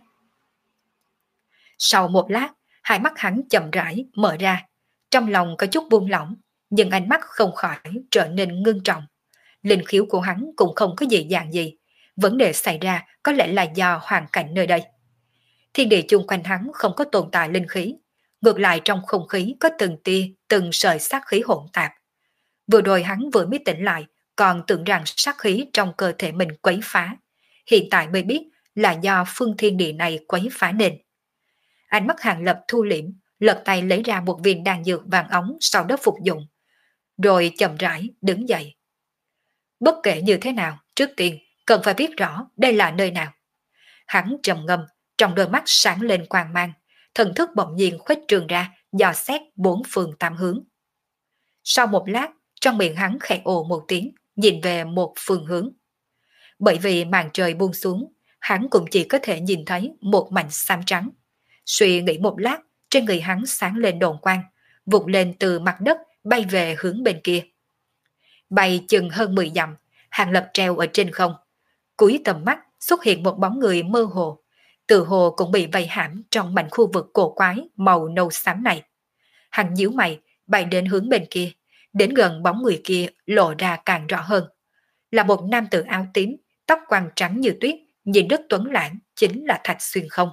Sau một lát, hai mắt hắn chậm rãi mở ra, trong lòng có chút buông lỏng, nhưng ánh mắt không khỏi trở nên ngưng trọng. Linh khiếu của hắn cũng không có dị dạng gì, vấn đề xảy ra có lẽ là do hoàn cảnh nơi đây. Thiên địa chung quanh hắn không có tồn tại linh khí, ngược lại trong không khí có từng tia, từng sợi sát khí hỗn tạp. Vừa rồi hắn vừa mới tỉnh lại, còn tưởng rằng sát khí trong cơ thể mình quấy phá. Hiện tại mới biết là do phương thiên địa này quấy phá nên. Ánh mắt Hàng Lập thu liễm, lật tay lấy ra một viên đan dược vàng ống sau đó phục dụng, rồi chậm rãi đứng dậy. Bất kể như thế nào, trước tiên cần phải biết rõ đây là nơi nào. Hắn trầm ngâm, trong đôi mắt sáng lên quang mang, thần thức bỗng nhiên khuếch trường ra, dò xét bốn phương tám hướng. Sau một lát, trong miệng hắn khẽ ồ một tiếng, nhìn về một phương hướng. Bởi vì màn trời buông xuống, hắn cũng chỉ có thể nhìn thấy một mảnh xám trắng. Suy nghĩ một lát, trên người hắn sáng lên đồn quang, vụt lên từ mặt đất bay về hướng bên kia. Bay chừng hơn mười dặm, Hàng Lập treo ở trên không. Cuối tầm mắt xuất hiện một bóng người mơ hồ, từ hồ cũng bị vây hãm trong mảnh khu vực cổ quái màu nâu xám này. Hắn nhíu mày, bay đến hướng bên kia, đến gần bóng người kia lộ ra càng rõ hơn. Là một nam tử áo tím, tóc quàng trắng như tuyết, nhìn rất tuấn lãng, chính là Thạch Xuyên Không.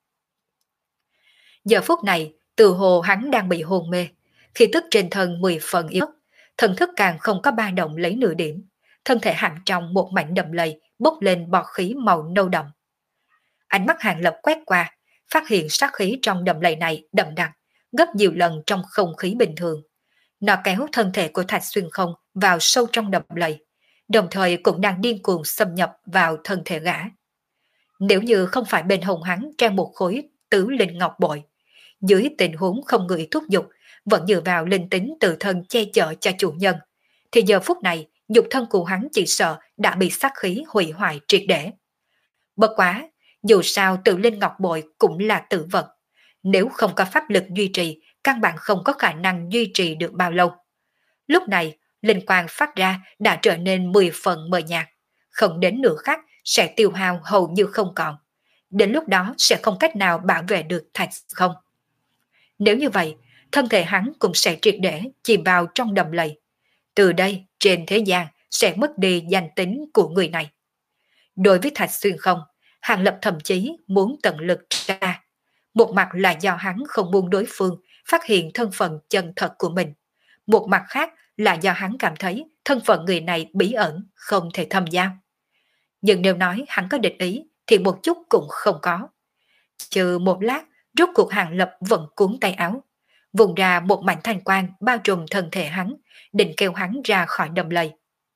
Giờ phút này, từ hồ hắn đang bị hôn mê, khí tức trên thân mười phần yếu, thần thức càng không có ba động lấy nửa điểm, thân thể hạng trong một mảnh đầm lầy bốc lên bọt khí màu nâu đậm. Ánh mắt Hàng Lập quét qua, phát hiện sát khí trong đầm lầy này đậm đặc, gấp nhiều lần trong không khí bình thường. Nó kéo thân thể của Thạch Xuyên Không vào sâu trong đầm lầy, đồng thời cũng đang điên cuồng xâm nhập vào thân thể gã. Nếu như không phải bên hông hắn treo một khối tứ linh ngọc bội, dưới tình huống không người thúc giục, vẫn dựa vào linh tính tự thân che chở cho chủ nhân, thì giờ phút này nhục thân của hắn chỉ sợ đã bị sát khí hủy hoại triệt để. Bất quá, dù sao tự linh ngọc bội cũng là tự vật, nếu không có pháp lực duy trì, căn bản không có khả năng duy trì được bao lâu. Lúc này, linh quang phát ra đã trở nên mười phần mờ nhạt, không đến nửa khắc sẽ tiêu hao hầu như không còn. Đến lúc đó sẽ không cách nào bảo vệ được Thạch Không. Nếu như vậy, thân thể hắn cũng sẽ triệt để chìm vào trong đầm lầy. Từ đây, trên thế gian sẽ mất đi danh tính của người này. Đối với Thạch Xuyên Không, Hàng Lập thậm chí muốn tận lực ra. Một mặt là do hắn không muốn đối phương phát hiện thân phận chân thật của mình. Một mặt khác là do hắn cảm thấy thân phận người này bí ẩn, không thể thâm giao. Nhưng nếu nói hắn có địch ý thì một chút cũng không có. Trừ một lát, rốt cuộc Hàng Lập vẫn cuốn tay áo, vùng ra một mảnh thanh quang bao trùm thân thể hắn, định kêu hắn ra khỏi đầm lầy.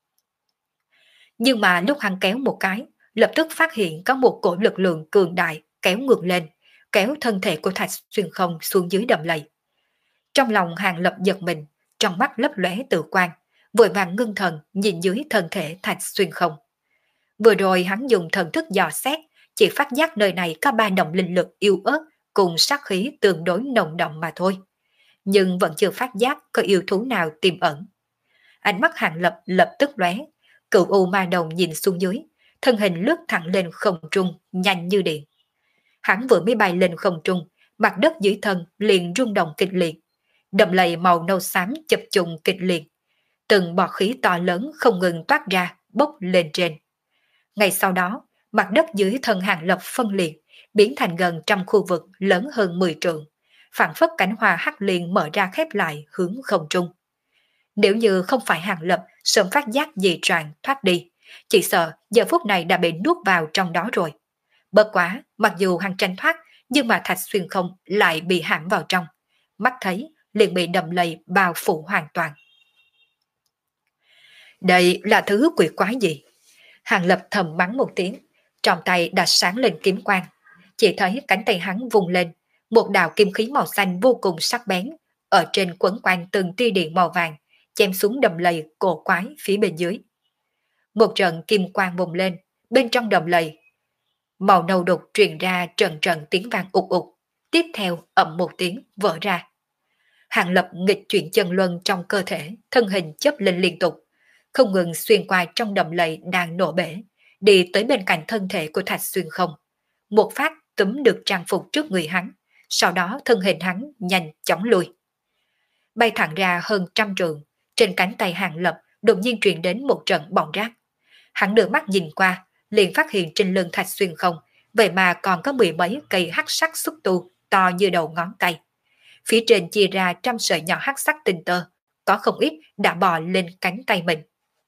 Nhưng mà lúc hắn kéo một cái, lập tức phát hiện có một cổ lực lượng cường đại kéo ngược lên, kéo thân thể của Thạch Xuyên Không xuống dưới đầm lầy. Trong lòng Hàng Lập giật mình, trong mắt lấp lóe tự quang, vội vàng ngưng thần nhìn dưới thân thể Thạch Xuyên Không. Vừa rồi hắn dùng thần thức dò xét, chỉ phát giác nơi này có ba động linh lực yếu ớt cùng sát khí tương đối nồng đậm mà thôi, nhưng vẫn chưa phát giác có yêu thú nào tiềm ẩn. Ánh mắt Hàng Lập lập tức lóe, cựu u ma đồng nhìn xuống dưới, thân hình lướt thẳng lên không trung, nhanh như điện. Hắn vừa mới bay lên không trung, mặt đất dưới thân liền rung động kịch liệt, đầm lầy màu nâu xám chập trùng kịch liệt, từng bọt khí to lớn không ngừng toát ra, bốc lên trên. Ngay sau đó, mặt đất dưới thân Hàng Lập phân liệt, biến thành gần trăm khu vực lớn hơn mười trượng, phảng phất cảnh hoa hắc liên mở ra khép lại hướng không trung. Nếu như không phải Hàng Lập sớm phát giác dị trạng thoát đi, chỉ sợ giờ phút này đã bị nuốt vào trong đó rồi. Bất quá, mặc dù hắn tranh thoát, nhưng mà Thạch Xuyên không lại bị hãm vào trong. Mắt thấy liền bị đầm lầy bao phủ hoàn toàn. Đây là thứ quỷ quái gì? Hàng Lập thầm mắng một tiếng, trong tay đã sáng lên kiếm quang. Chỉ thấy cánh tay hắn vùng lên, một đạo kim khí màu xanh vô cùng sắc bén, ở trên quấn quanh từng tia điện màu vàng, chém xuống đầm lầy cổ quái phía bên dưới. Một trận kim quang bùng lên, bên trong đầm lầy, màu nâu đục truyền ra trận trận tiếng vang ục ục, tiếp theo ầm một tiếng vỡ ra. Hàng Lập nghịch chuyển chân luân trong cơ thể, thân hình chớp lên liên tục, không ngừng xuyên qua trong đầm lầy đang nổ bể, đi tới bên cạnh thân thể của Thạch Xuyên không. Một phát túm được trang phục trước người hắn, sau đó thân hình hắn nhanh chóng lùi. Bay thẳng ra hơn trăm trượng, trên cánh tay Hàng Lập đột nhiên truyền đến một trận bỏng rát. Hắn đưa mắt nhìn qua, liền phát hiện trên lưng Thạch Xuyên không, vậy mà còn có mười mấy cây hắc sắc xúc tu to như đầu ngón tay. Phía trên chia ra trăm sợi nhỏ hắc sắc tinh tơ, có không ít đã bò lên cánh tay mình.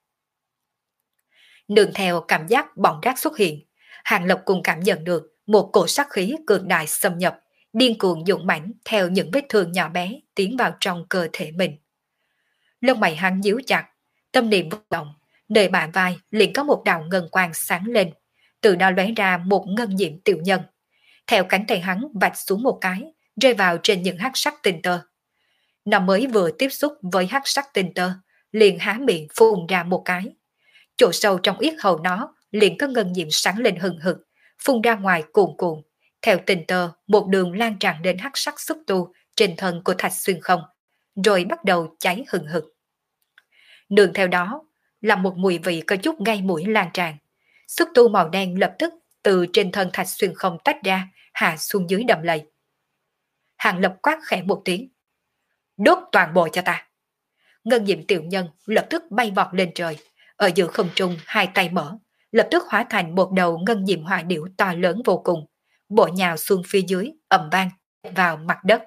Nương theo cảm giác bỏng rát xuất hiện, Hàng Lập cùng cảm nhận được một cổ sát khí cường đại xâm nhập, điên cuồng dũng mãnh theo những vết thương nhỏ bé tiến vào trong cơ thể mình. Lông mày hắn nhíu chặt, tâm niệm vận động, nơi bả vai liền có một đạo ngân quang sáng lên, từ đó lóe ra một ngân diệm tiểu nhân. Theo cánh tay hắn vạch xuống một cái, rơi vào trên những hắc sắc tinh tơ. Nó mới vừa tiếp xúc với hắc sắc tinh tơ, liền há miệng phun ra một cái. Chỗ sâu trong yết hầu nó liền có ngân diệm sáng lên hừng hực, phun ra ngoài cuồn cuộn. Theo tinh tơ, một đường lan tràn đến hắc sắc xúc tu trên thân của Thạch Xuyên không, rồi bắt đầu cháy hừng hực. Nương theo đó là một mùi vị có chút gây mũi lan tràn. Xúc tu màu đen lập tức từ trên thân Thạch Xuyên không tách ra, hạ xuống dưới đầm lầy. Hàng Lập quát khẽ một tiếng, đốt toàn bộ cho ta. Ngân diệm tiểu nhân lập tức bay vọt lên trời, ở giữa không trung hai tay mở, lập tức hóa thành một đầu ngân diệm hỏa điểu to lớn vô cùng, bổ nhào xuống phía dưới, ầm vang vào mặt đất.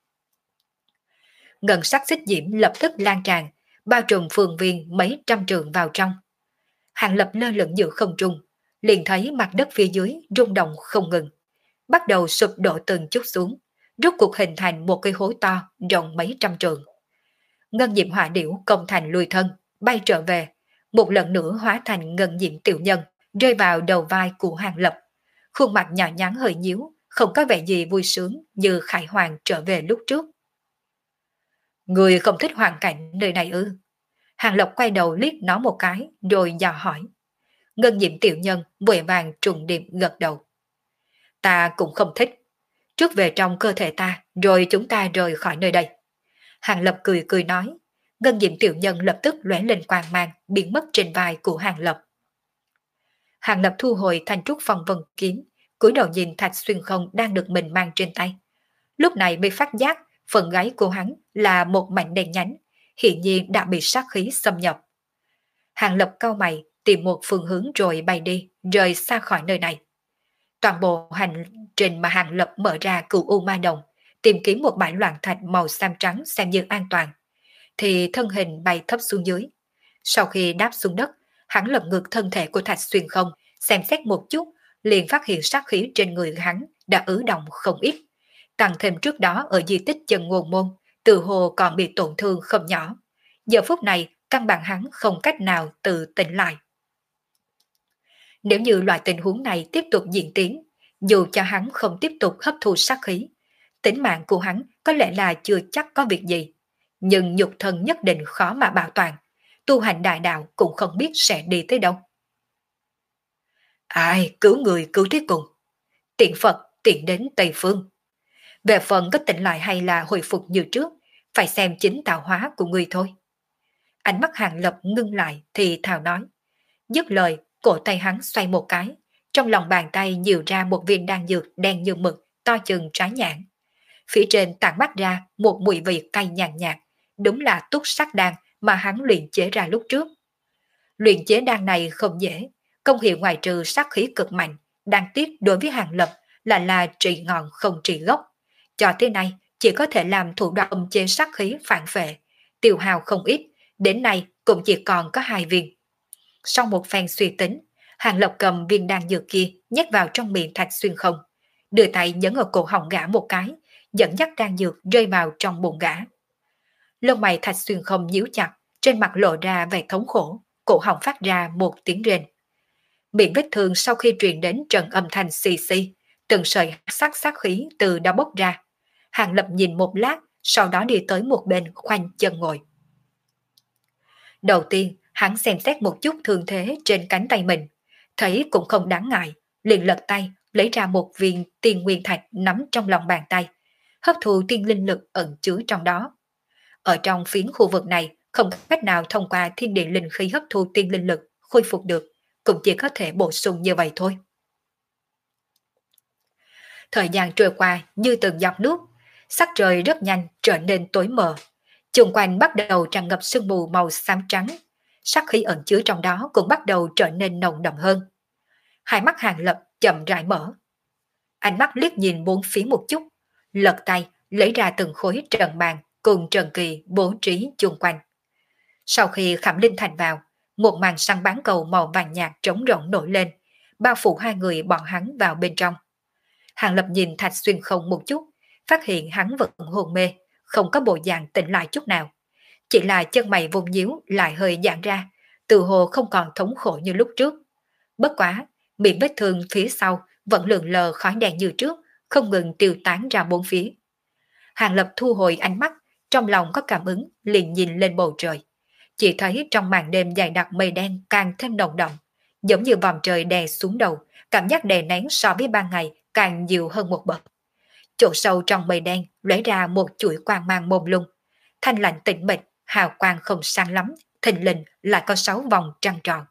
Ngân sắc xích diễm lập tức lan tràn, bao trùm phương viên mấy trăm trượng vào trong. Hàng Lập lơ lửng giữa không trung, liền thấy mặt đất phía dưới rung động không ngừng, bắt đầu sụp đổ từng chút xuống, rốt cuộc hình thành một cái hố to rộng mấy trăm trượng. Ngân diệm hỏa điểu công thành lùi thân, bay trở về, một lần nữa hóa thành ngân diệm tiểu nhân, rơi vào đầu vai của Hàng Lập. Khuôn mặt nhỏ nhắn hơi nhíu, không có vẻ gì vui sướng như Khải Hoàng trở về lúc trước. Người không thích hoàn cảnh nơi này ư? Hàng Lập quay đầu liếc nó một cái, rồi dò hỏi. Ngân diệm tiểu nhân vội vàng trùng điệp gật đầu. Ta cũng không thích. Trước về trong cơ thể ta, rồi chúng ta rời khỏi nơi đây. Hàng Lập cười cười nói. Ngân diệm tiểu nhân lập tức lóe lên quang mang, biến mất trên vai của Hàng Lập. Hàng Lập thu hồi thanh trúc phong vân kiếm, cúi đầu nhìn Thạch Xuyên không đang được mình mang trên tay. Lúc này mới phát giác phần gáy của hắn là một mảnh đen nhánh, hiện nhiên đã bị sát khí xâm nhập. Hàng Lập cau mày, tìm một phương hướng rồi bay đi, rời xa khỏi nơi này. Toàn bộ hành trình mà Hàng Lập mở ra Cửu U Ma Đồng, tìm kiếm một bãi loạn thạch màu xám trắng xem như an toàn, thì thân hình bay thấp xuống dưới. Sau khi đáp xuống đất, hắn lật ngược thân thể của Thạch Xuyên không, xem xét một chút, liền phát hiện sát khí trên người hắn đã ứ động không ít. Tăng thêm trước đó ở di tích chân ngôn môn, từ hồ còn bị tổn thương không nhỏ. Giờ phút này, căn bản hắn không cách nào tự tỉnh lại. Nếu như loại tình huống này tiếp tục diễn tiến, dù cho hắn không tiếp tục hấp thu sát khí, tính mạng của hắn có lẽ là chưa chắc có việc gì, nhưng nhục thân nhất định khó mà bảo toàn, tu hành đại đạo cũng không biết sẽ đi tới đâu. Ai cứu người cứu thế cùng, tiện Phật tiện đến Tây Phương. Về phần có tỉnh lại hay là hồi phục như trước, phải xem chính tạo hóa của người thôi. Ánh mắt Hàng Lập ngưng lại thì thào nói. Dứt lời, cổ tay hắn xoay một cái, trong lòng bàn tay nhiều ra một viên đan dược đen như mực, to chừng trái nhãn. phía trên tản mát ra một mùi vị cay nhàn nhạt, đúng là túc sắc đan mà hắn luyện chế ra lúc trước. Luyện chế đan này không dễ, công hiệu ngoài trừ sát khí cực mạnh, đáng tiếc đối với Hàng Lập là là trị ngọn không trị gốc. Cho tới nay chỉ có thể làm thủ đoạn âm chế sát khí phản phệ, tiêu hao không ít, đến nay cũng chỉ còn có hai viên. Sau một phen suy tính, Hàng Lập cầm viên đan dược kia nhét vào trong miệng Thạch Xuyên Không, đưa tay nhấn ở cổ họng gã một cái, dẫn dắt đan dược rơi vào trong bụng gã. Lông mày Thạch Xuyên Không nhíu chặt, trên mặt lộ ra vẻ thống khổ, cổ họng phát ra một tiếng rên. Miệng vết thương sau khi truyền đến trận âm thanh xì xì, từng sợi sắc sát khí từ đó bốc ra. Hàng Lập nhìn một lát, sau đó đi tới một bên khoanh chân ngồi. Đầu tiên, hắn xem xét một chút thương thế trên cánh tay mình, thấy cũng không đáng ngại, liền lật tay lấy ra một viên tiên nguyên thạch nắm trong lòng bàn tay, hấp thụ tiên linh lực ẩn chứa trong đó. Ở trong phiến khu vực này, không cách nào thông qua thiên địa linh khí hấp thu tiên linh lực khôi phục được, cũng chỉ có thể bổ sung như vậy thôi. Thời gian trôi qua như từng giọt nước, sắc trời rất nhanh trở nên tối mờ. Xung quanh bắt đầu tràn ngập sương mù màu xám trắng, sắc khí ẩn chứa trong đó cũng bắt đầu trở nên nồng đậm hơn. Hai mắt Hàng Lập chậm rãi mở. Ánh mắt liếc nhìn bốn phía một chút, lật tay lấy ra từng khối trận bàn cùng Trần Kỳ bố trí chung quanh. Sau khi khảm linh thành vào, một màn săn bán cầu màu vàng nhạt trống rỗng nổi lên, bao phủ hai người bọn hắn vào bên trong. Hàng Lập nhìn Thạch Xuyên Không một chút, phát hiện hắn vẫn hồn mê, không có bộ dạng tỉnh lại chút nào. Chỉ là chân mày vùng nhíu lại hơi giãn ra, từ hồ không còn thống khổ như lúc trước. Bất quá, miệng vết thương phía sau vẫn lượn lờ khói đen như trước, không ngừng tiêu tán ra bốn phía. Hàng Lập thu hồi ánh mắt, trong lòng có cảm ứng, liền nhìn lên bầu trời. Chỉ thấy trong màn đêm dày đặc mây đen càng thêm nồng đậm, giống như vòm trời đè xuống đầu, cảm giác đè nén so với ban ngày càng nhiều hơn một bậc. Chỗ sâu trong mây đen lóe ra một chuỗi quang mang mông lung, thanh lạnh tĩnh mịch, hào quang không sáng lắm, thình lình lại có sáu vòng trăng tròn.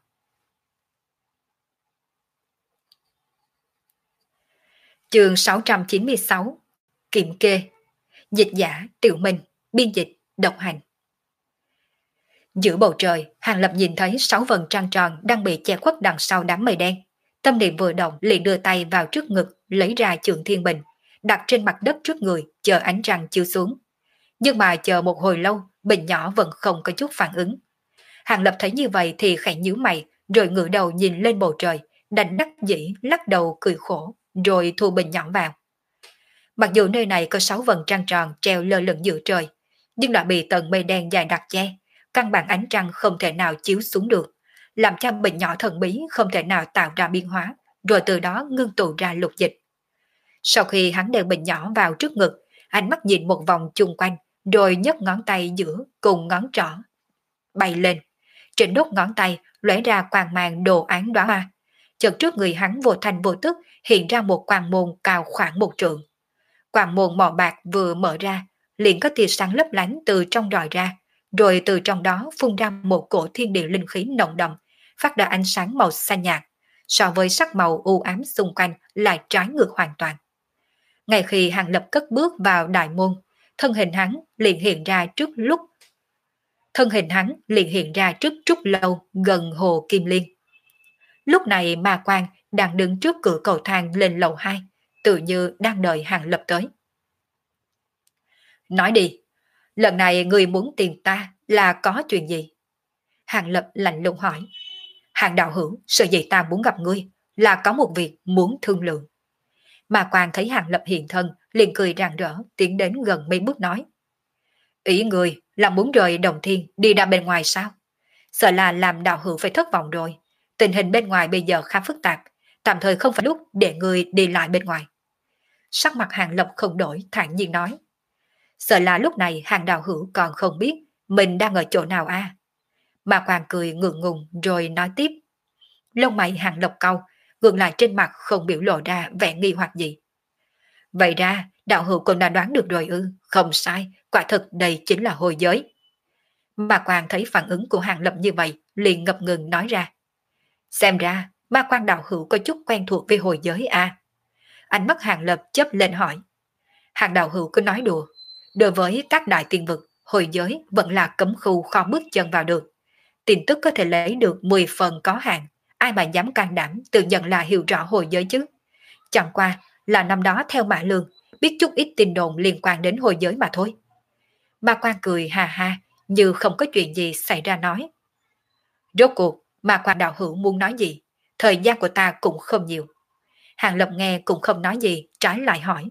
Chương sáu trăm chín mươi sáu, Kiểm kê. Dịch giả Tiểu Minh, biên dịch Độc Hành. Giữa bầu trời, Hàng Lập nhìn thấy sáu vầng trăng tròn đang bị che khuất đằng sau đám mây đen. Tâm niệm vừa động liền đưa tay vào trước ngực, lấy ra Trường Thiên Bình, đặt trên mặt đất trước người, chờ ánh trăng chiếu xuống. Nhưng mà chờ một hồi lâu, bình nhỏ vẫn không có chút phản ứng. Hàng Lập thấy như vậy thì khẽ nhíu mày, rồi ngửa đầu nhìn lên bầu trời, đành đắc dĩ lắc đầu cười khổ, rồi thu bình nhỏ vào. Mặc dù nơi này có sáu vầng trăng tròn treo lơ lửng giữa trời, nhưng đã bị tầng mây đen dài đặc che, căn bản ánh trăng không thể nào chiếu xuống được, làm cho bình nhỏ thần bí không thể nào tạo ra biến hóa, rồi từ đó ngưng tụ ra lục dịch. Sau khi hắn đeo bình nhỏ vào trước ngực, ánh mắt nhìn một vòng chung quanh, rồi nhấc ngón tay giữa cùng ngón trỏ bay lên. Trên đốt ngón tay lóe ra quang mang đồ án đóa hoa. Chợt trước người hắn vô thành vô tức hiện ra một quang môn cao khoảng một trượng. Quang môn màu bạc vừa mở ra, liền có tia sáng lấp lánh từ trong rọi ra, rồi từ trong đó phun ra một cổ thiên địa linh khí nồng đậm, phát ra ánh sáng màu xanh nhạt, so với sắc màu u ám xung quanh lại trái ngược hoàn toàn. Ngay khi Hàng Lập cất bước vào đại môn, thân hình hắn liền hiện ra trước lúc thân hình hắn liền hiện ra trước trúc lâu gần hồ Kim Liên. Lúc này Ma Quang đang đứng trước cửa cầu thang lên lầu hai, tự như đang đợi Hàng Lập tới. Nói đi, lần này người muốn tìm ta là có chuyện gì? Hàng Lập lạnh lùng hỏi. Hàng đạo hữu, sợ gì ta muốn gặp ngươi, là có một việc muốn thương lượng. Ma Quang thấy Hàng Lập hiện thân, liền cười rạng rỡ, tiến đến gần mấy bước nói. Ý người là muốn rời Đồng Thiên đi ra bên ngoài sao? Sợ là làm đạo hữu phải thất vọng rồi. Tình hình bên ngoài bây giờ khá phức tạp, tạm thời không phải lúc để người đi lại bên ngoài. Sắc mặt Hàng Lập không đổi, thản nhiên nói. Sợ là lúc này Hàng đạo hữu còn không biết mình đang ở chỗ nào à? Ma Quang cười ngượng ngùng rồi nói tiếp. Lông mày Hàng Lập cau, ngược lại trên mặt không biểu lộ ra vẻ nghi hoặc gì. Vậy ra, đạo hữu cũng đã đoán được rồi ư? Không sai, quả thực đây chính là hồi giới. Ma Quang thấy phản ứng của Hàng Lập như vậy, liền ngập ngừng nói ra. Xem ra, Ma Quang đạo hữu có chút quen thuộc với hồi giới à? Ánh mắt Hàng Lập chớp lên hỏi. Hàng đạo hữu cứ nói đùa. Đối với các đại tiên vực, hồi giới vẫn là cấm khu khó bước chân vào được. Tin tức có thể lấy được mười phần có hạn. Ai mà dám can đảm tự nhận là hiểu rõ hồi giới chứ. Chẳng qua là năm đó theo Mã Lương, biết chút ít tin đồn liên quan đến hồi giới mà thôi. Ma Quan cười hà ha, như không có chuyện gì xảy ra nói. Rốt cuộc, Ma Quan đạo hữu muốn nói gì? Thời gian của ta cũng không nhiều. Hàng Lập nghe cũng không nói gì, trái lại hỏi.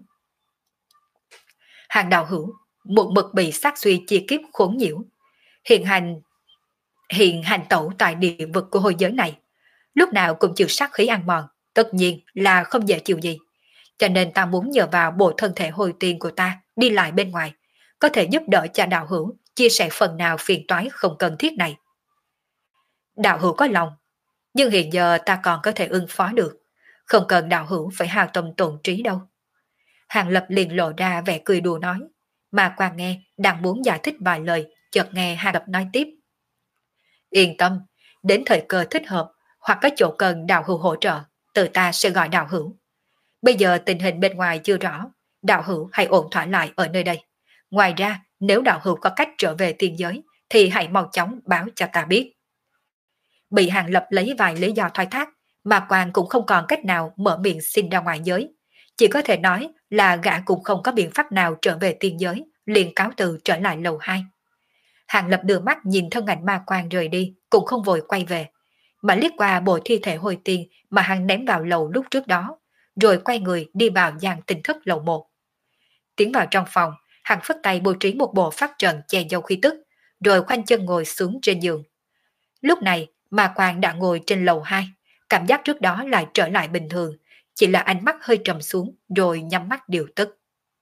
Hàng đạo hữu, một mực bị sát suy chia kiếp khốn nhiễu. Hiện hành hiện hành tẩu tại địa vực của hồi giới này, lúc nào cũng chịu sát khí ăn mòn, tất nhiên là không dễ chịu gì. Cho nên ta muốn nhờ vào bộ thân thể hồi tiên của ta đi lại bên ngoài, có thể giúp đỡ cha đạo hữu chia sẻ phần nào phiền toái không cần thiết này. Đạo hữu có lòng, nhưng hiện giờ ta còn có thể ưng phó được, không cần đạo hữu phải hao tâm tổn trí đâu. Hàng Lập liền lộ ra vẻ cười đùa nói, mà Quan nghe đang muốn giải thích vài lời, chợt nghe Hàng Lập nói tiếp. Yên tâm, đến thời cơ thích hợp hoặc có chỗ cần đạo hữu hỗ trợ, từ ta sẽ gọi đạo hữu. Bây giờ tình hình bên ngoài chưa rõ, đạo hữu hãy ổn thỏa lại ở nơi đây. Ngoài ra, nếu đạo hữu có cách trở về tiên giới, thì hãy mau chóng báo cho ta biết. Bị Hàng Lập lấy vài lý do thoái thác, mà Quan cũng không còn cách nào mở miệng xin ra ngoài giới. Chỉ có thể nói là gã cũng không có biện pháp nào trở về tiên giới, liền cáo từ trở lại lầu hai. Hàng Lập đưa mắt nhìn thân ảnh Ma Quan rời đi, cũng không vội quay về, mà liếc qua bộ thi thể hồi tiên mà hắn ném vào lầu lúc trước đó, rồi quay người đi vào gian tinh thất lầu một. Tiến vào trong phòng, hắn phất tay bố trí một bộ pháp trận che giấu khí tức, rồi khoanh chân ngồi xuống trên giường. Lúc này, Ma Quan đã ngồi trên lầu hai, cảm giác trước đó lại trở lại bình thường, chỉ là ánh mắt hơi trầm xuống rồi nhắm mắt điều tức.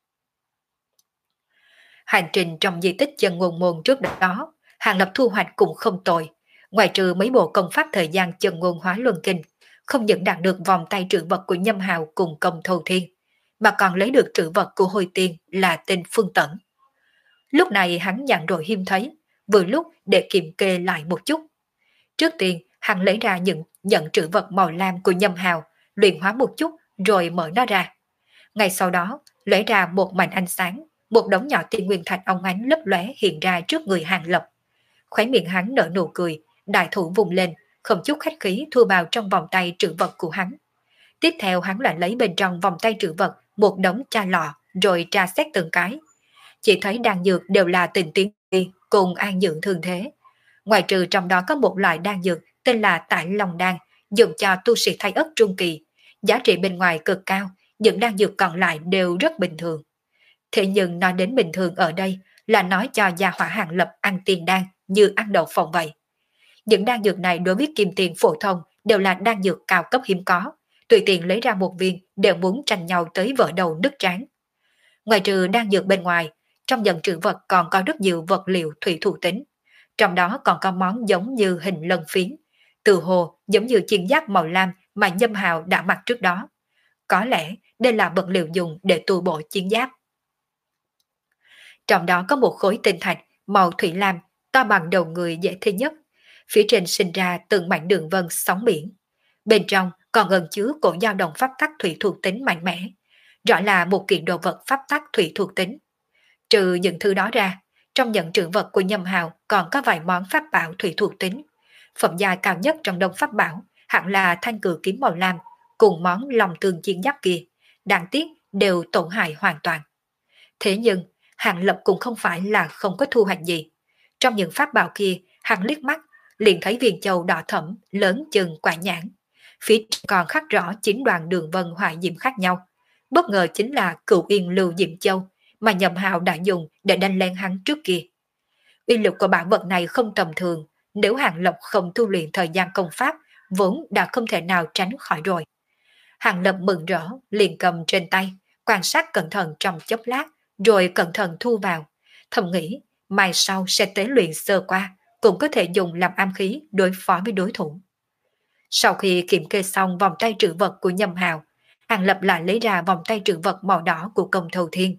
Hành trình trong di tích chân ngôn môn trước đó, Hàng Lập thu hoạch cũng không tồi, ngoài trừ mấy bộ công pháp thời gian chân ngôn hóa luân kinh, không những đạt được vòng tay trữ vật của Nhâm Hào cùng Công Thâu Thiên, mà còn lấy được trữ vật của Hồi Tiên là tên Phương Tẩn. Lúc này hắn nhàn rồi hiếm thấy, vừa lúc để kiểm kê lại một chút. Trước tiên, hắn lấy ra những nhận trữ vật màu lam của Nhâm Hào, luyện hóa một chút rồi mở nó ra. Ngay sau đó, lấy ra một mảnh ánh sáng, một đống nhỏ tiên nguyên thạch óng ánh lấp lóe hiện ra trước người Hàng Lập. Khóe miệng hắn nở nụ cười, đại thủ vùng lên, không chút khách khí thu vào trong vòng tay trữ vật của hắn. Tiếp theo hắn lại lấy bên trong vòng tay trữ vật một đống chai lọ, rồi tra xét từng cái. Chỉ thấy đan dược đều là tình tiến cùng an dưỡng thương thế. Ngoài trừ trong đó có một loại đan dược tên là Tại Long Đan, dùng cho tu sĩ thay ất trung kỳ, giá trị bên ngoài cực cao, những đan dược còn lại đều rất bình thường. Thế nhưng nói đến bình thường ở đây là nói cho gia hỏa Hàng Lập ăn tiền đan như ăn đậu phộng vậy. Những đan dược này đối với kim tiền phổ thông đều là đan dược cao cấp hiếm có, tùy tiện lấy ra một viên đều muốn tranh nhau tới vỡ đầu nứt trán. Ngoài trừ đan dược bên ngoài, trong nhận trữ vật còn có rất nhiều vật liệu thủy thủ tính, trong đó còn có món giống như hình lân phiến, từ hồ giống như chiên giáp màu lam mà Nhâm Hào đã mặc trước đó. Có lẽ đây là vật liệu dùng để tu bổ chiến giáp. Trong đó có một khối tinh thạch màu thủy lam to bằng đầu người dễ thấy nhất, phía trên sinh ra từng mảnh đường vân sóng biển. Bên trong còn ẩn chứa cổ dao động pháp tắc thủy thuộc tính mạnh mẽ, rõ là một kiện đồ vật pháp tắc thủy thuộc tính. Trừ những thứ đó ra, trong nhận trữ vật của Nhâm Hào còn có vài món pháp bảo thủy thuộc tính. Phẩm giai cao nhất trong đông pháp bảo hẳn là thanh cử kiếm màu lam cùng món lòng tương chiến giáp kia, đáng tiếc đều tổn hại hoàn toàn. Thế nhưng Hàng Lập cũng không phải là không có thu hoạch gì. Trong những pháp bảo kia, hắn liếc mắt liền thấy viên châu đỏ thẫm lớn chừng quả nhãn, phía trên còn khắc rõ chín đoàn đường vân hoại diệm khác nhau. Bất ngờ chính là Cửu Yên Lưu Diệm Châu mà Nhậm Hào đã dùng để đánh lên hắn trước kia. Uy lực của bảo vật này không tầm thường, nếu Hàng Lập không tu luyện thời gian công pháp vốn đã không thể nào tránh khỏi rồi. Hàng Lập mừng rỡ liền cầm trên tay, quan sát cẩn thận trong chốc lát, rồi cẩn thận thu vào, thầm nghĩ mai sau sẽ tế luyện sơ qua, cũng có thể dùng làm am khí đối phó với đối thủ. Sau khi kiểm kê xong vòng tay trữ vật của Nhâm Hào, Hàng Lập lại lấy ra vòng tay trữ vật màu đỏ của Công Thâu Thiên.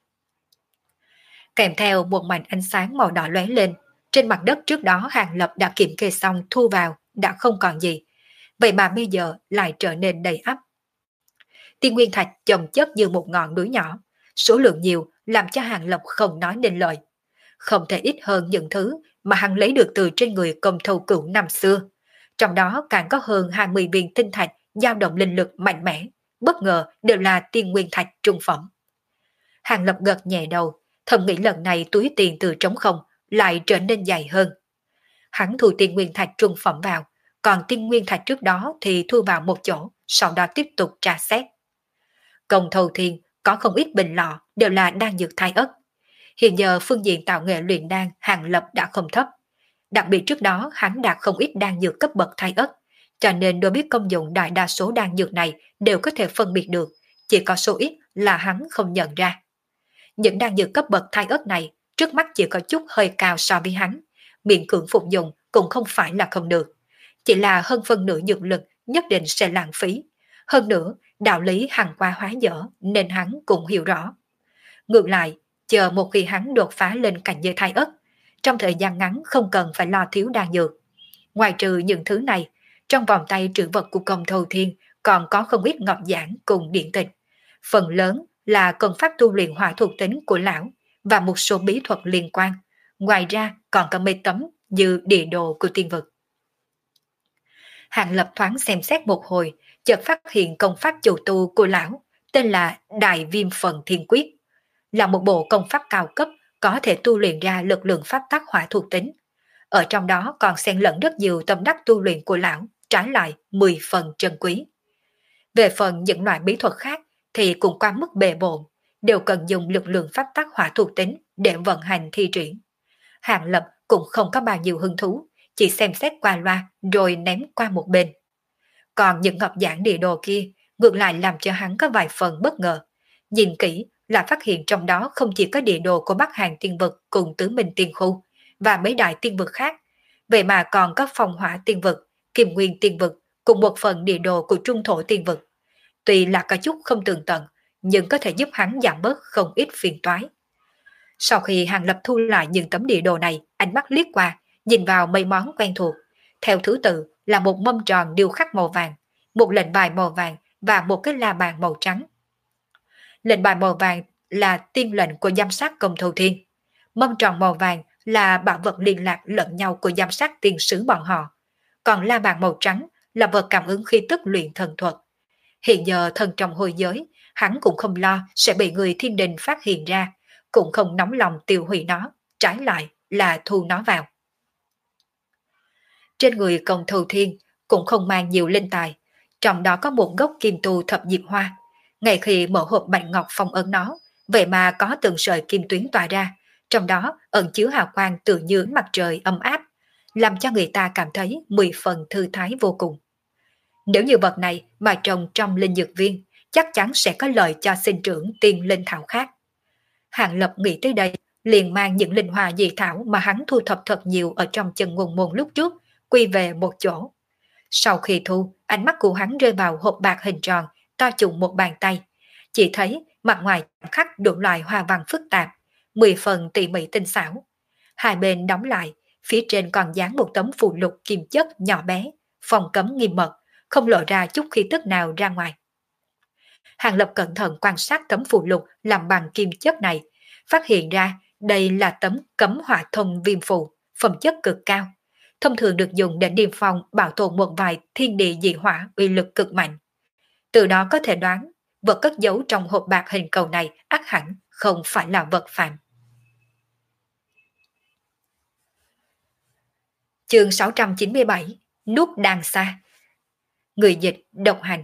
Kèm theo một mảnh ánh sáng màu đỏ lóe lên, trên mặt đất trước đó Hàng Lập đã kiểm kê xong thu vào đã không còn gì, vậy mà bây giờ lại trở nên đầy ắp. Tiên nguyên thạch chồng chất như một ngọn núi nhỏ, số lượng nhiều làm cho Hàng Lập không nói nên lời. Không thể ít hơn những thứ mà hắn lấy được từ trên người công thâu cửu năm xưa. Trong đó càng có hơn hai mươi viên tinh thạch dao động linh lực mạnh mẽ, bất ngờ đều là tiên nguyên thạch trung phẩm. Hàng Lập gật nhẹ đầu, thầm nghĩ lần này túi tiền từ trống không lại trở nên dày hơn. Hắn thu tiên nguyên thạch trung phẩm vào, còn tiên nguyên thạch trước đó thì thu vào một chỗ, sau đó tiếp tục tra xét. Công thâu thiên có không ít bình lọ đều là đan dược thai ất. Hiện giờ phương diện tạo nghệ luyện đan Hàng Lập đã không thấp. Đặc biệt trước đó hắn đạt không ít đan dược cấp bậc thai ất, cho nên đối biết công dụng đại đa số đan dược này đều có thể phân biệt được, chỉ có số ít là hắn không nhận ra. Những đan dược cấp bậc thai ất này trước mắt chỉ có chút hơi cao so với hắn, miễn cưỡng phục dụng cũng không phải là không được, chỉ là hơn phân nửa dược lực nhất định sẽ lãng phí. Hơn nữa, đạo lý hằng qua hóa dở nên hắn cũng hiểu rõ. Ngược lại, chờ một khi hắn đột phá lên cảnh giới thai ất, trong thời gian ngắn không cần phải lo thiếu đan dược. Ngoài trừ những thứ này, trong vòng tay trữ vật của công thâu thiên còn có không ít ngọc giản cùng điện tịch. Phần lớn là công pháp tu luyện hỏa thuộc tính của lão và một số bí thuật liên quan. Ngoài ra còn có mấy tấm như địa đồ của tiên vực. Hàng Lập thoáng xem xét một hồi, chợt phát hiện công pháp chủ tu của lão tên là Đại Viêm Phần Thiên Quyết, là một bộ công pháp cao cấp có thể tu luyện ra lực lượng pháp tắc hỏa thuộc tính. Ở trong đó còn xen lẫn rất nhiều tâm đắc tu luyện của lão, trái lại mười phần trân quý. Về phần những loại bí thuật khác thì cũng quá mức bề bộn, đều cần dùng lực lượng pháp tắc hỏa thuộc tính để vận hành thi triển. Hàng Lập cũng không có bao nhiêu hứng thú, chỉ xem xét qua loa rồi ném qua một bên. Còn những ngọc giản địa đồ kia ngược lại làm cho hắn có vài phần bất ngờ. Nhìn kỹ là phát hiện trong đó không chỉ có địa đồ của Bắc Hàn tiên vực cùng Tứ Minh tiên khu và mấy đại tiên vực khác, vậy mà còn có Phong Hỏa tiên vực, Kim Nguyên tiên vực cùng một phần địa đồ của Trung Thổ tiên vực. Tuy là có chút không tường tận, nhưng có thể giúp hắn giảm bớt không ít phiền toái. Sau khi Hàng Lập thu lại những tấm địa đồ này, ánh mắt liếc qua, nhìn vào mấy món quen thuộc. Theo thứ tự là một mâm tròn điêu khắc màu vàng, một lệnh bài màu vàng và một cái la bàn màu trắng. Lệnh bài màu vàng là tiên lệnh của giám sát công thâu thiên. Mâm tròn màu vàng là bảo vật liên lạc lẫn nhau của giám sát tiên sứ bọn họ. Còn la bàn màu trắng là vật cảm ứng khí tức luyện thần thuật. Hiện giờ thần trong hôi giới, hắn cũng không lo sẽ bị người thiên đình phát hiện ra, cũng không nóng lòng tiêu hủy nó, trái lại là thu nó vào. Trên người công thâu thiên cũng không mang nhiều linh tài, trong đó có một gốc kim tu thập diệp hoa. Ngay khi mở hộp bạch ngọc phong ấn nó, vậy mà có từng sợi kim tuyến tỏa ra, trong đó ẩn chứa hào quang tự như mặt trời ấm áp, làm cho người ta cảm thấy mười phần thư thái vô cùng. Nếu như vật này mà trồng trong linh dược viên, chắc chắn sẽ có lợi cho sinh trưởng tiên linh thảo khác. Hàng Lập nghĩ tới đây, liền mang những linh hoa dị thảo mà hắn thu thập thật nhiều ở trong chân ngôn môn lúc trước, quy về một chỗ. Sau khi thu, ánh mắt của hắn rơi vào hộp bạc hình tròn, to chừng một bàn tay. Chỉ thấy mặt ngoài khắc đủ loại hoa văn phức tạp, mười phần tỉ mỉ tinh xảo. Hai bên đóng lại, phía trên còn dán một tấm phù lục kim chất nhỏ bé, phòng cấm nghiêm mật, không lộ ra chút khí tức nào ra ngoài. Hàng Lập cẩn thận quan sát tấm phù lục làm bằng kim chất này, phát hiện ra đây là tấm cấm hỏa thông viêm phù, phẩm chất cực cao. Thông thường được dùng để điềm phòng bảo tồn một vài thiên địa dị hỏa uy lực cực mạnh. Từ đó có thể đoán, vật cất giấu trong hộp bạc hình cầu này ắt hẳn không phải là vật phàm. Chương sáu trăm chín mươi bảy, Nút đàng xa. Người dịch độc hành.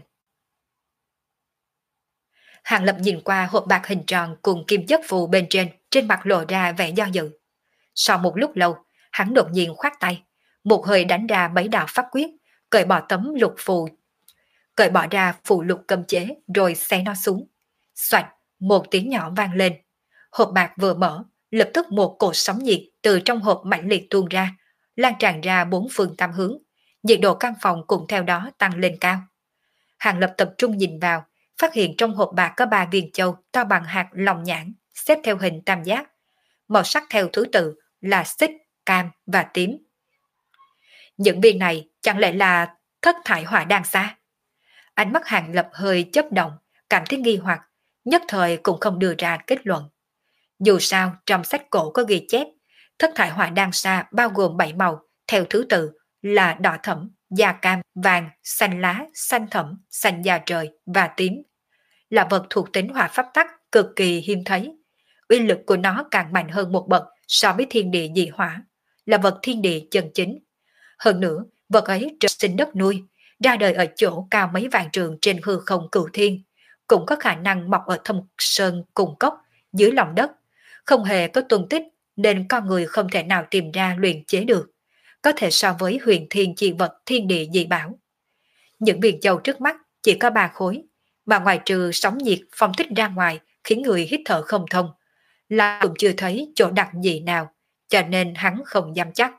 Hàng Lập nhìn qua hộp bạc hình tròn cùng kim chất phù bên trên, trên mặt lộ ra vẻ do dự. Sau một lúc lâu, hắn đột nhiên khoát tay, một hơi đánh ra mấy đạo pháp quyết, cởi bỏ tấm lục phù, cởi bỏ ra phù lục cấm chế, rồi xé nó xuống. Xoạch, một tiếng nhỏ vang lên. Hộp bạc vừa mở, lập tức một cột sóng nhiệt từ trong hộp mãnh liệt tuôn ra, lan tràn ra bốn phương tám hướng. Nhiệt độ căn phòng cũng theo đó tăng lên cao. Hàng Lập tập trung nhìn vào, phát hiện trong hộp bạc có ba viên châu to bằng hạt lòng nhãn, xếp theo hình tam giác. Màu sắc theo thứ tự là xích, cam và tím. Những viên này chẳng lẽ là thất thải hỏa đan xa? Ánh mắt Hàng Lập hơi chớp động, cảm thấy nghi hoặc, nhất thời cũng không đưa ra kết luận. Dù sao, trong sách cổ có ghi chép, thất thải hỏa đan sa bao gồm bảy màu, theo thứ tự là đỏ thẫm, da cam, vàng, xanh lá, xanh thẫm, xanh da trời và tím. Là vật thuộc tính hỏa pháp tắc cực kỳ hiếm thấy. Uy lực của nó càng mạnh hơn một bậc so với thiên địa dị hỏa, là vật thiên địa chân chính. Hơn nữa, vật ấy trời sinh đất nuôi, ra đời ở chỗ cao mấy vạn trường trên hư không cửu thiên, cũng có khả năng mọc ở thâm sơn cùng cốc, dưới lòng đất, không hề có tung tích nên con người không thể nào tìm ra luyện chế được, có thể so với huyền thiên chi vật thiên địa dị bảo. Những viên châu trước mắt chỉ có ba khối, mà ngoài trừ sóng nhiệt phong thích ra ngoài khiến người hít thở không thông, là cũng chưa thấy chỗ đặc dị nào, cho nên hắn không dám chắc.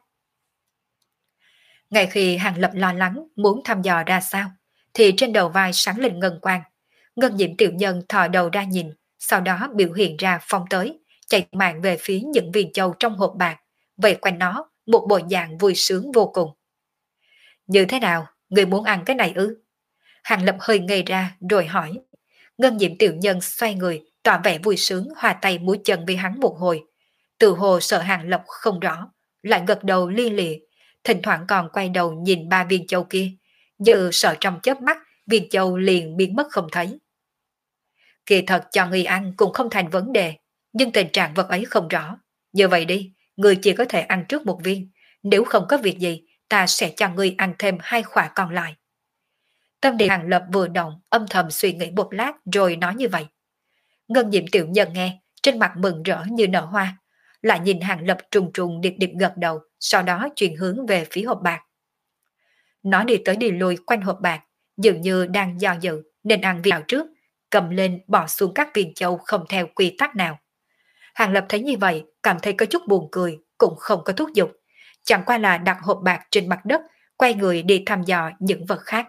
Ngay khi Hàng Lập lo lắng muốn thăm dò ra sao, thì trên đầu vai sáng lên ngân quang. Ngân diệm tiểu nhân thò đầu ra nhìn, sau đó biểu hiện ra phong tới, chạy mạng về phía những viên châu trong hộp bạc, vây quanh nó một bộ dạng vui sướng vô cùng. Như thế nào, người muốn ăn cái này ư? Hàng Lập hơi ngây ra rồi hỏi. Ngân diệm tiểu nhân xoay người, tỏ vẻ vui sướng hòa tay múa chân với hắn một hồi. Từ hồ sợ Hàng Lập không rõ, lại gật đầu li lịa, thỉnh thoảng còn quay đầu nhìn ba viên châu kia, như sợ trong chớp mắt viên châu liền biến mất không thấy. Kỳ thật cho người ăn cũng không thành vấn đề, nhưng tình trạng vật ấy không rõ. Như vậy đi, người chỉ có thể ăn trước một viên, nếu không có việc gì, ta sẽ cho người ăn thêm hai khỏa còn lại. Tâm địa Hàng Lập vừa động, âm thầm suy nghĩ một lát rồi nói như vậy. Ngân diệm tiểu nhân nghe, trên mặt mừng rỡ như nở hoa, lại nhìn Hàng Lập trùng trùng điệp điệp gật đầu, sau đó chuyển hướng về phía hộp bạc. Nó đi tới đi lui quanh hộp bạc, dường như đang do dự nên ăn vào trước, cầm lên bỏ xuống các viên châu không theo quy tắc nào. Hàng Lập thấy như vậy, cảm thấy có chút buồn cười, cũng không có thúc giục, chẳng qua là đặt hộp bạc trên mặt đất, quay người đi thăm dò những vật khác.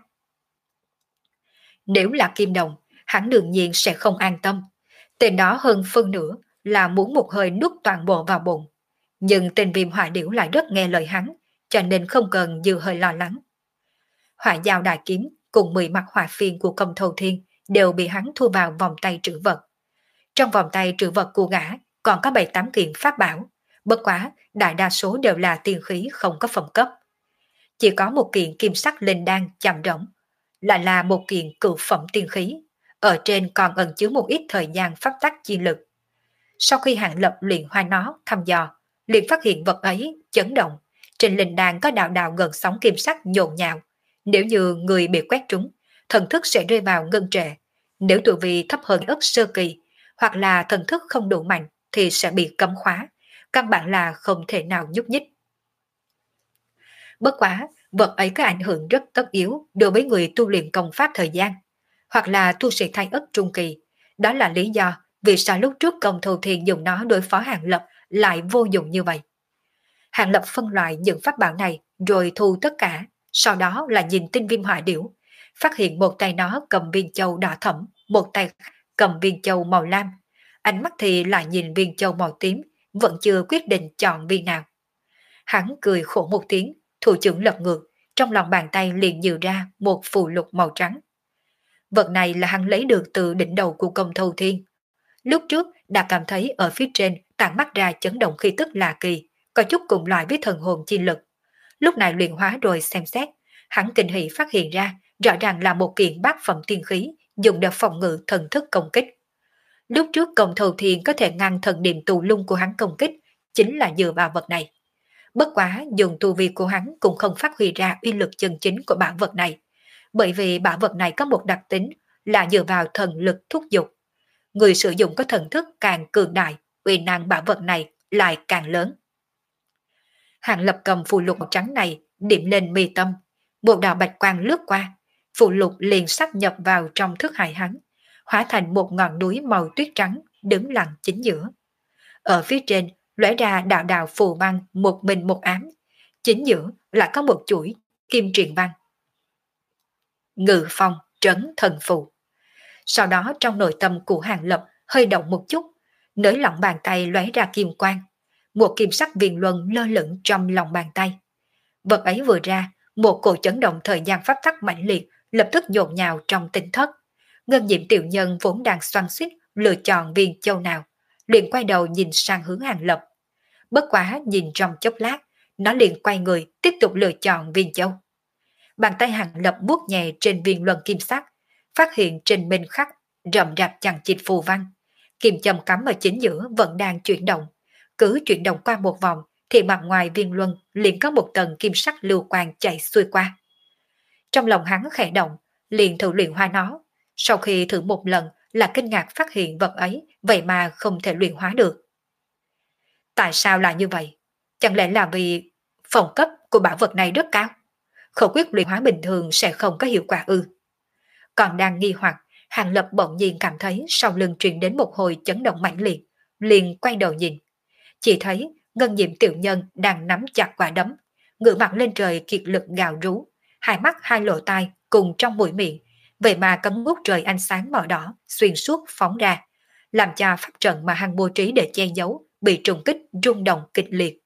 Nếu là kim đồng, hắn đương nhiên sẽ không an tâm. Tên đó hơn phân nửa là muốn một hơi nuốt toàn bộ vào bụng. Nhưng tên viêm hỏa điểu lại rất nghe lời hắn, cho nên không cần dư hơi lo lắng. Hỏa giao đại kiếm cùng mười mặt hỏa phiên của công thâu thiên đều bị hắn thu vào vòng tay trữ vật. Trong vòng tay trữ vật của gã còn có bảy tám kiện pháp bảo, bất quá đại đa số đều là tiên khí không có phẩm cấp. Chỉ có một kiện kim sắc linh đan chạm rỗng, lại là một kiện cửu phẩm tiên khí, ở trên còn ẩn chứa một ít thời gian pháp tắc chi lực. Sau khi Hàng Lập luyện hoa nó thăm dò, liền phát hiện vật ấy chấn động, trên linh đan có đạo đạo gần sóng kim sắc nhộn nhạo. Nếu như người bị quét trúng, thần thức sẽ rơi vào ngân trệ. Nếu tu vi thấp hơn ức sơ kỳ, hoặc là thần thức không đủ mạnh thì sẽ bị cấm khóa, căn bản là không thể nào nhúc nhích. Bất quá, vật ấy có ảnh hưởng rất tất yếu đối với người tu luyện công pháp thời gian, hoặc là tu sĩ thái ất trung kỳ. Đó là lý do vì sao lúc trước công thâu thiên dùng nó đối phó Hàng Lập lại vô dụng như vậy. Hàng Lập phân loại những pháp bảo này rồi thu tất cả, sau đó là nhìn tinh viêm hỏa điểu, phát hiện một tay nó cầm viên châu đỏ thẫm, một tay cầm viên châu màu lam, ánh mắt thì lại nhìn viên châu màu tím, vẫn chưa quyết định chọn viên nào. Hắn cười khổ một tiếng, thủ trưởng lật ngược, trong lòng bàn tay liền nhừ ra một phù lục màu trắng. Vật này là hắn lấy được từ đỉnh đầu của công thâu thiên. Lúc trước đã cảm thấy ở phía trên tản mắt ra chấn động khí tức lạ kỳ, có chút cùng loại với thần hồn chi lực. Lúc này luyện hóa rồi xem xét, hắn kinh hỉ phát hiện ra rõ ràng là một kiện bát phẩm tiên khí dùng để phòng ngự thần thức công kích. Lúc trước công thâu thiên có thể ngăn thần niệm tù lung của hắn công kích chính là dựa vào vật này. Bất quá dùng tu vi của hắn cũng không phát huy ra uy lực chân chính của bảo vật này, bởi vì bảo vật này có một đặc tính là dựa vào thần lực thúc giục. Người sử dụng có thần thức càng cường đại, uy năng bảo vật này lại càng lớn. Hàng Lập cầm phù lục trắng này điểm lên mi tâm, một đạo bạch quang lướt qua, phù lục liền sắp nhập vào trong thức hải hắn, hóa thành một ngọn núi màu tuyết trắng đứng lặng chính giữa. Ở phía trên lóe ra đạo đạo phù văn một mình một ám, chính giữa lại có một chuỗi kim truyền văn. Ngự phong trấn thần phù. Sau đó trong nội tâm của Hàng Lập hơi động một chút, nới lỏng bàn tay lóe ra kim quang, một kim sắc viền luân lơ lửng trong lòng bàn tay. Vật ấy vừa ra, một cổ chấn động thời gian pháp tắc mãnh liệt lập tức nhộn nhào trong tinh thất. Ngân diệm tiểu nhân vốn đang xoắn xuýt lựa chọn viên châu nào, liền quay đầu nhìn sang hướng Hàng Lập. Bất quá nhìn trong chốc lát, nó liền quay người tiếp tục lựa chọn viên châu. Bàn tay Hàng Lập vuốt nhẹ trên viên luân kim sắc, phát hiện trên minh khắc rậm rạp chằng chịt phù văn. Kim châm cắm ở chính giữa vẫn đang chuyển động. Cứ chuyển động qua một vòng thì mặt ngoài viên luân liền có một tầng kim sắc lưu quang chạy xuôi qua. Trong lòng hắn khẽ động, liền thử luyện hóa nó. Sau khi thử một lần là kinh ngạc phát hiện vật ấy vậy mà không thể luyện hóa được. Tại sao lại như vậy? Chẳng lẽ là vì phòng cấp của bảo vật này rất cao? Khẩu quyết luyện hóa bình thường sẽ không có hiệu quả ư? Còn đang nghi hoặc, Hàng Lập bỗng nhiên cảm thấy sau lưng truyền đến một hồi chấn động mãnh liệt, liền quay đầu nhìn. Chỉ thấy Ngân Diệm tiểu nhân đang nắm chặt quả đấm, ngửa mặt lên trời kiệt lực gào rú, hai mắt hai lỗ tai cùng trong mũi miệng, vậy mà cấm ngút trời ánh sáng màu đỏ xuyên suốt phóng ra, làm cho pháp trận mà hắn bố trí để che giấu bị trùng kích rung động kịch liệt.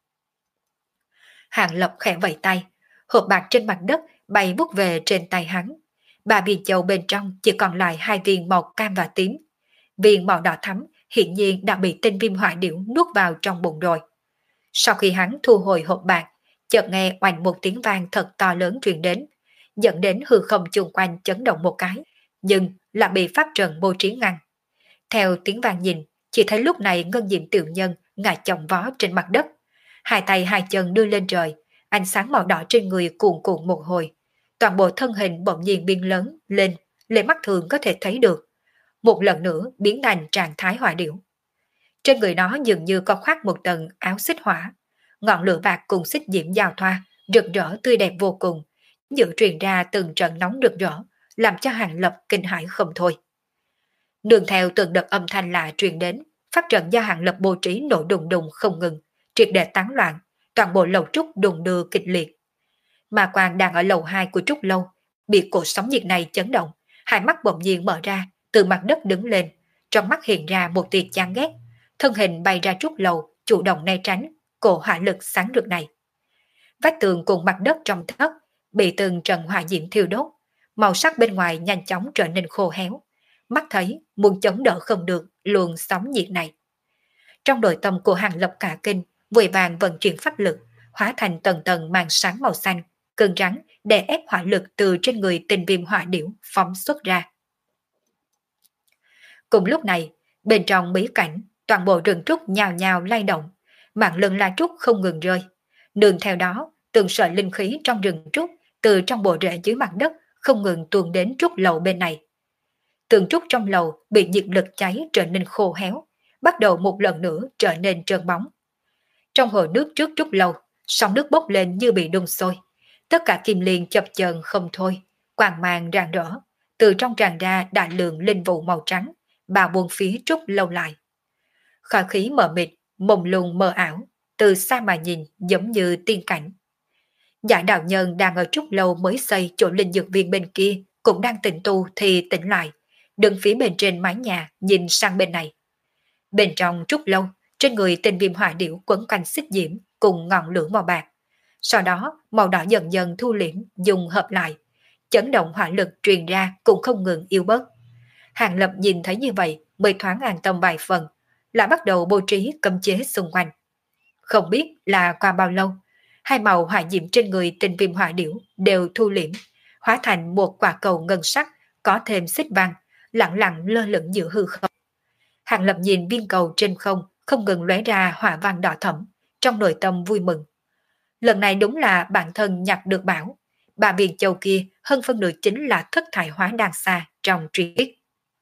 Hàng Lập khẽ vẫy tay, hộp bạc trên mặt đất bay vút về trên tay hắn. Ba viên châu bên trong chỉ còn lại hai viên màu cam và tím. Viên màu đỏ thắm hiển nhiên đã bị tinh viêm hỏa điểu nuốt vào trong bụng rồi. Sau khi hắn thu hồi hộp bạc, chợt nghe oanh một tiếng vang thật to lớn truyền đến, dẫn đến hư không chung quanh chấn động một cái, nhưng lại bị pháp trận bố trí ngăn. Theo tiếng vang nhìn, chỉ thấy lúc này Ngân Diệm tiểu nhân ngã chồng vó trên mặt đất, hai tay hai chân đưa lên trời, ánh sáng màu đỏ trên người cuồn cuộn một hồi, toàn bộ thân hình bỗng nhiên biến lớn lên, lên mắt thường có thể thấy được, một lần nữa biến thành trạng thái hỏa điểu. Trên người nó dường như có khoác một tầng áo xích hỏa, ngọn lửa bạc cùng xích diễm giao thoa, rực rỡ tươi đẹp vô cùng, dự truyền ra từng trận nóng rực rỡ, làm cho Hàng Lập kinh hãi không thôi. Đường theo từng đợt âm thanh lạ truyền đến, pháp trận do Hàng Lập bố trí nổ đùng đùng không ngừng, triệt để tán loạn, toàn bộ lầu trúc đùng đưa kịch liệt. Mà Quang đang ở lầu hai của trúc lâu, bị cột sóng nhiệt này chấn động, hai mắt bỗng nhiên mở ra, từ mặt đất đứng lên, trong mắt hiện ra một tia chán ghét, thân hình bay ra trúc lầu, chủ động né tránh cổ hỏa lực sáng rực này. Vách tường cùng mặt đất trong thất bị từng trận hỏa diễm thiêu đốt, màu sắc bên ngoài nhanh chóng trở nên khô héo, mắt thấy muốn chống đỡ không được luồng sóng nhiệt này. Trong nội tâm của Hàng Lập cả kinh, vội vàng vận chuyển pháp lực, hóa thành tầng tầng màn sáng màu xanh, cứng rắn để ép hỏa lực từ trên người tinh viêm hỏa điểu phóng xuất ra. Cùng lúc này, bên trong bí cảnh, toàn bộ rừng trúc nhào nhào lay động, mạng lưng la trúc không ngừng rơi. Đường theo đó, từng sợi linh khí trong rừng trúc từ trong bộ rễ dưới mặt đất không ngừng tuôn đến trúc lầu bên này. Tường trúc trong lầu bị nhiệt lực cháy trở nên khô héo, bắt đầu một lần nữa trở nên trơn bóng. Trong hồ nước trước trúc lầu, sóng nước bốc lên như bị đun sôi. Tất cả kim liên chập chờn không thôi, quang mang rạng rỡ, từ trong tràn ra đại lượng linh vụ màu trắng, bao buông phía trúc lâu lại. Khói khí mờ mịt, mông lung mờ ảo, từ xa mà nhìn giống như tiên cảnh. Giải đạo nhân đang ở trúc lâu mới xây chỗ linh dược viên bên kia cũng đang tĩnh tu thì tỉnh lại, đứng phía bên trên mái nhà nhìn sang bên này. Bên trong trúc lâu, trên người tinh viêm hỏa điểu quấn quanh xích diễm cùng ngọn lửa màu bạc. Sau đó màu đỏ dần dần thu liễm dùng hợp lại, chấn động hỏa lực truyền ra cũng không ngừng yếu bớt. Hàng Lập nhìn thấy như vậy mới thoáng an tâm vài phần, lại bắt đầu bố trí cấm chế xung quanh. Không biết là qua bao lâu, hai màu hỏa diễm trên người tinh viêm hỏa điểu đều thu liễm, hóa thành một quả cầu ngân sắc có thêm xích vàng, lặng lặng lơ lửng giữa hư không. Hàng Lập nhìn viên cầu trên không không ngừng lóe ra hỏa vàng đỏ thẫm, trong nội tâm vui mừng. Lần này đúng là bản thân nhặt được bảo, bà viên châu kia hơn phân nửa chính là thất thải hóa đan xa trong truyền thuyết.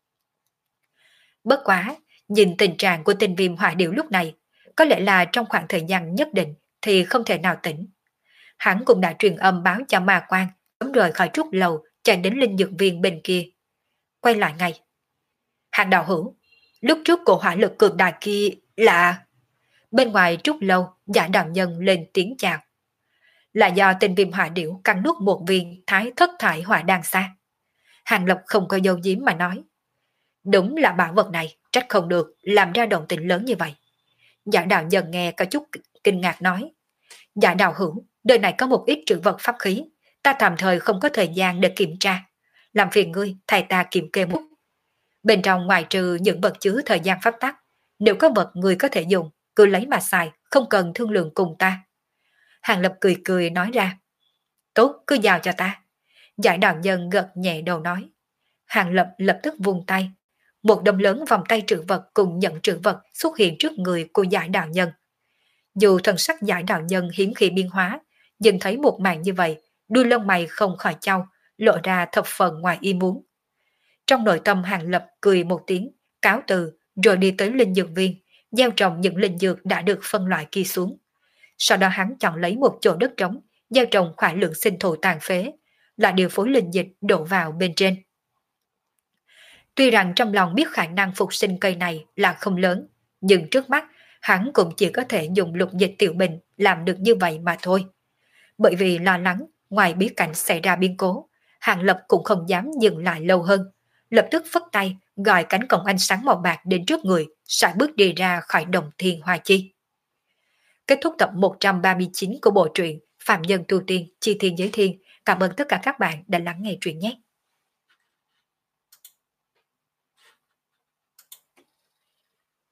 Bất quá, nhìn tình trạng của tinh viêm hỏa điểu lúc này, có lẽ là trong khoảng thời gian nhất định thì không thể nào tỉnh. Hắn cũng đã truyền âm báo cho Ma Quan, sớm rời khỏi trúc lầu, chạy đến linh dược viên bên kia. Quay lại ngay. Hàng đạo hữu, lúc trước cổ hỏa lực cường đại kia là... Bên ngoài trúc lâu, giả đạo nhân lên tiếng chào. Là do tinh viêm hỏa điểu cắn nuốt một viên thái thất thải hỏa đan xa. Hàng Lập không có dấu diếm mà nói. Đúng là bảo vật này, trách không được, làm ra động tĩnh lớn như vậy. Giả đạo nhân nghe có chút kinh ngạc nói. Giả đạo hữu, đời này có một ít trữ vật pháp khí, ta tạm thời không có thời gian để kiểm tra. Làm phiền ngươi, thầy ta kiểm kê một. Bên trong ngoài trừ những vật chứa thời gian pháp tắc, nếu có vật người có thể dùng, cứ lấy mà xài, không cần thương lượng cùng ta. Hàng Lập cười cười nói ra. Tốt, cứ giao cho ta. Giải đạo nhân gật nhẹ đầu nói. Hàng Lập lập tức vung tay. Một đồng lớn vòng tay trữ vật cùng nhận trữ vật xuất hiện trước người của giải đạo nhân. Dù thần sắc giải đạo nhân hiếm khi biên hóa, nhưng thấy một màn như vậy, đuôi lông mày không khỏi chau, lộ ra thập phần ngoài ý muốn. Trong nội tâm Hàng Lập cười một tiếng, cáo từ, rồi đi tới linh dược viên, gieo trồng những linh dược đã được phân loại kia xuống. Sau đó hắn chọn lấy một chỗ đất trống, gieo trồng khoản lượng sinh thổ tàn phế, lại điều phối linh dịch đổ vào bên trên. Tuy rằng trong lòng biết khả năng phục sinh cây này là không lớn, nhưng trước mắt hắn cũng chỉ có thể dùng lục dịch tiểu bình làm được như vậy mà thôi. Bởi vì lo lắng ngoài bí cảnh xảy ra biến cố, Hàng Lập cũng không dám dừng lại lâu hơn, lập tức phất tay gọi cánh cổng ánh sáng màu bạc đến trước người, sải bước đi ra khỏi đồng thiên hoa chi. Kết thúc tập một trăm ba mươi chín của bộ truyện Phạm Nhân Tu Tiên Chi Thiên Giới Thiên. Cảm ơn tất cả các bạn đã lắng nghe truyện nhé.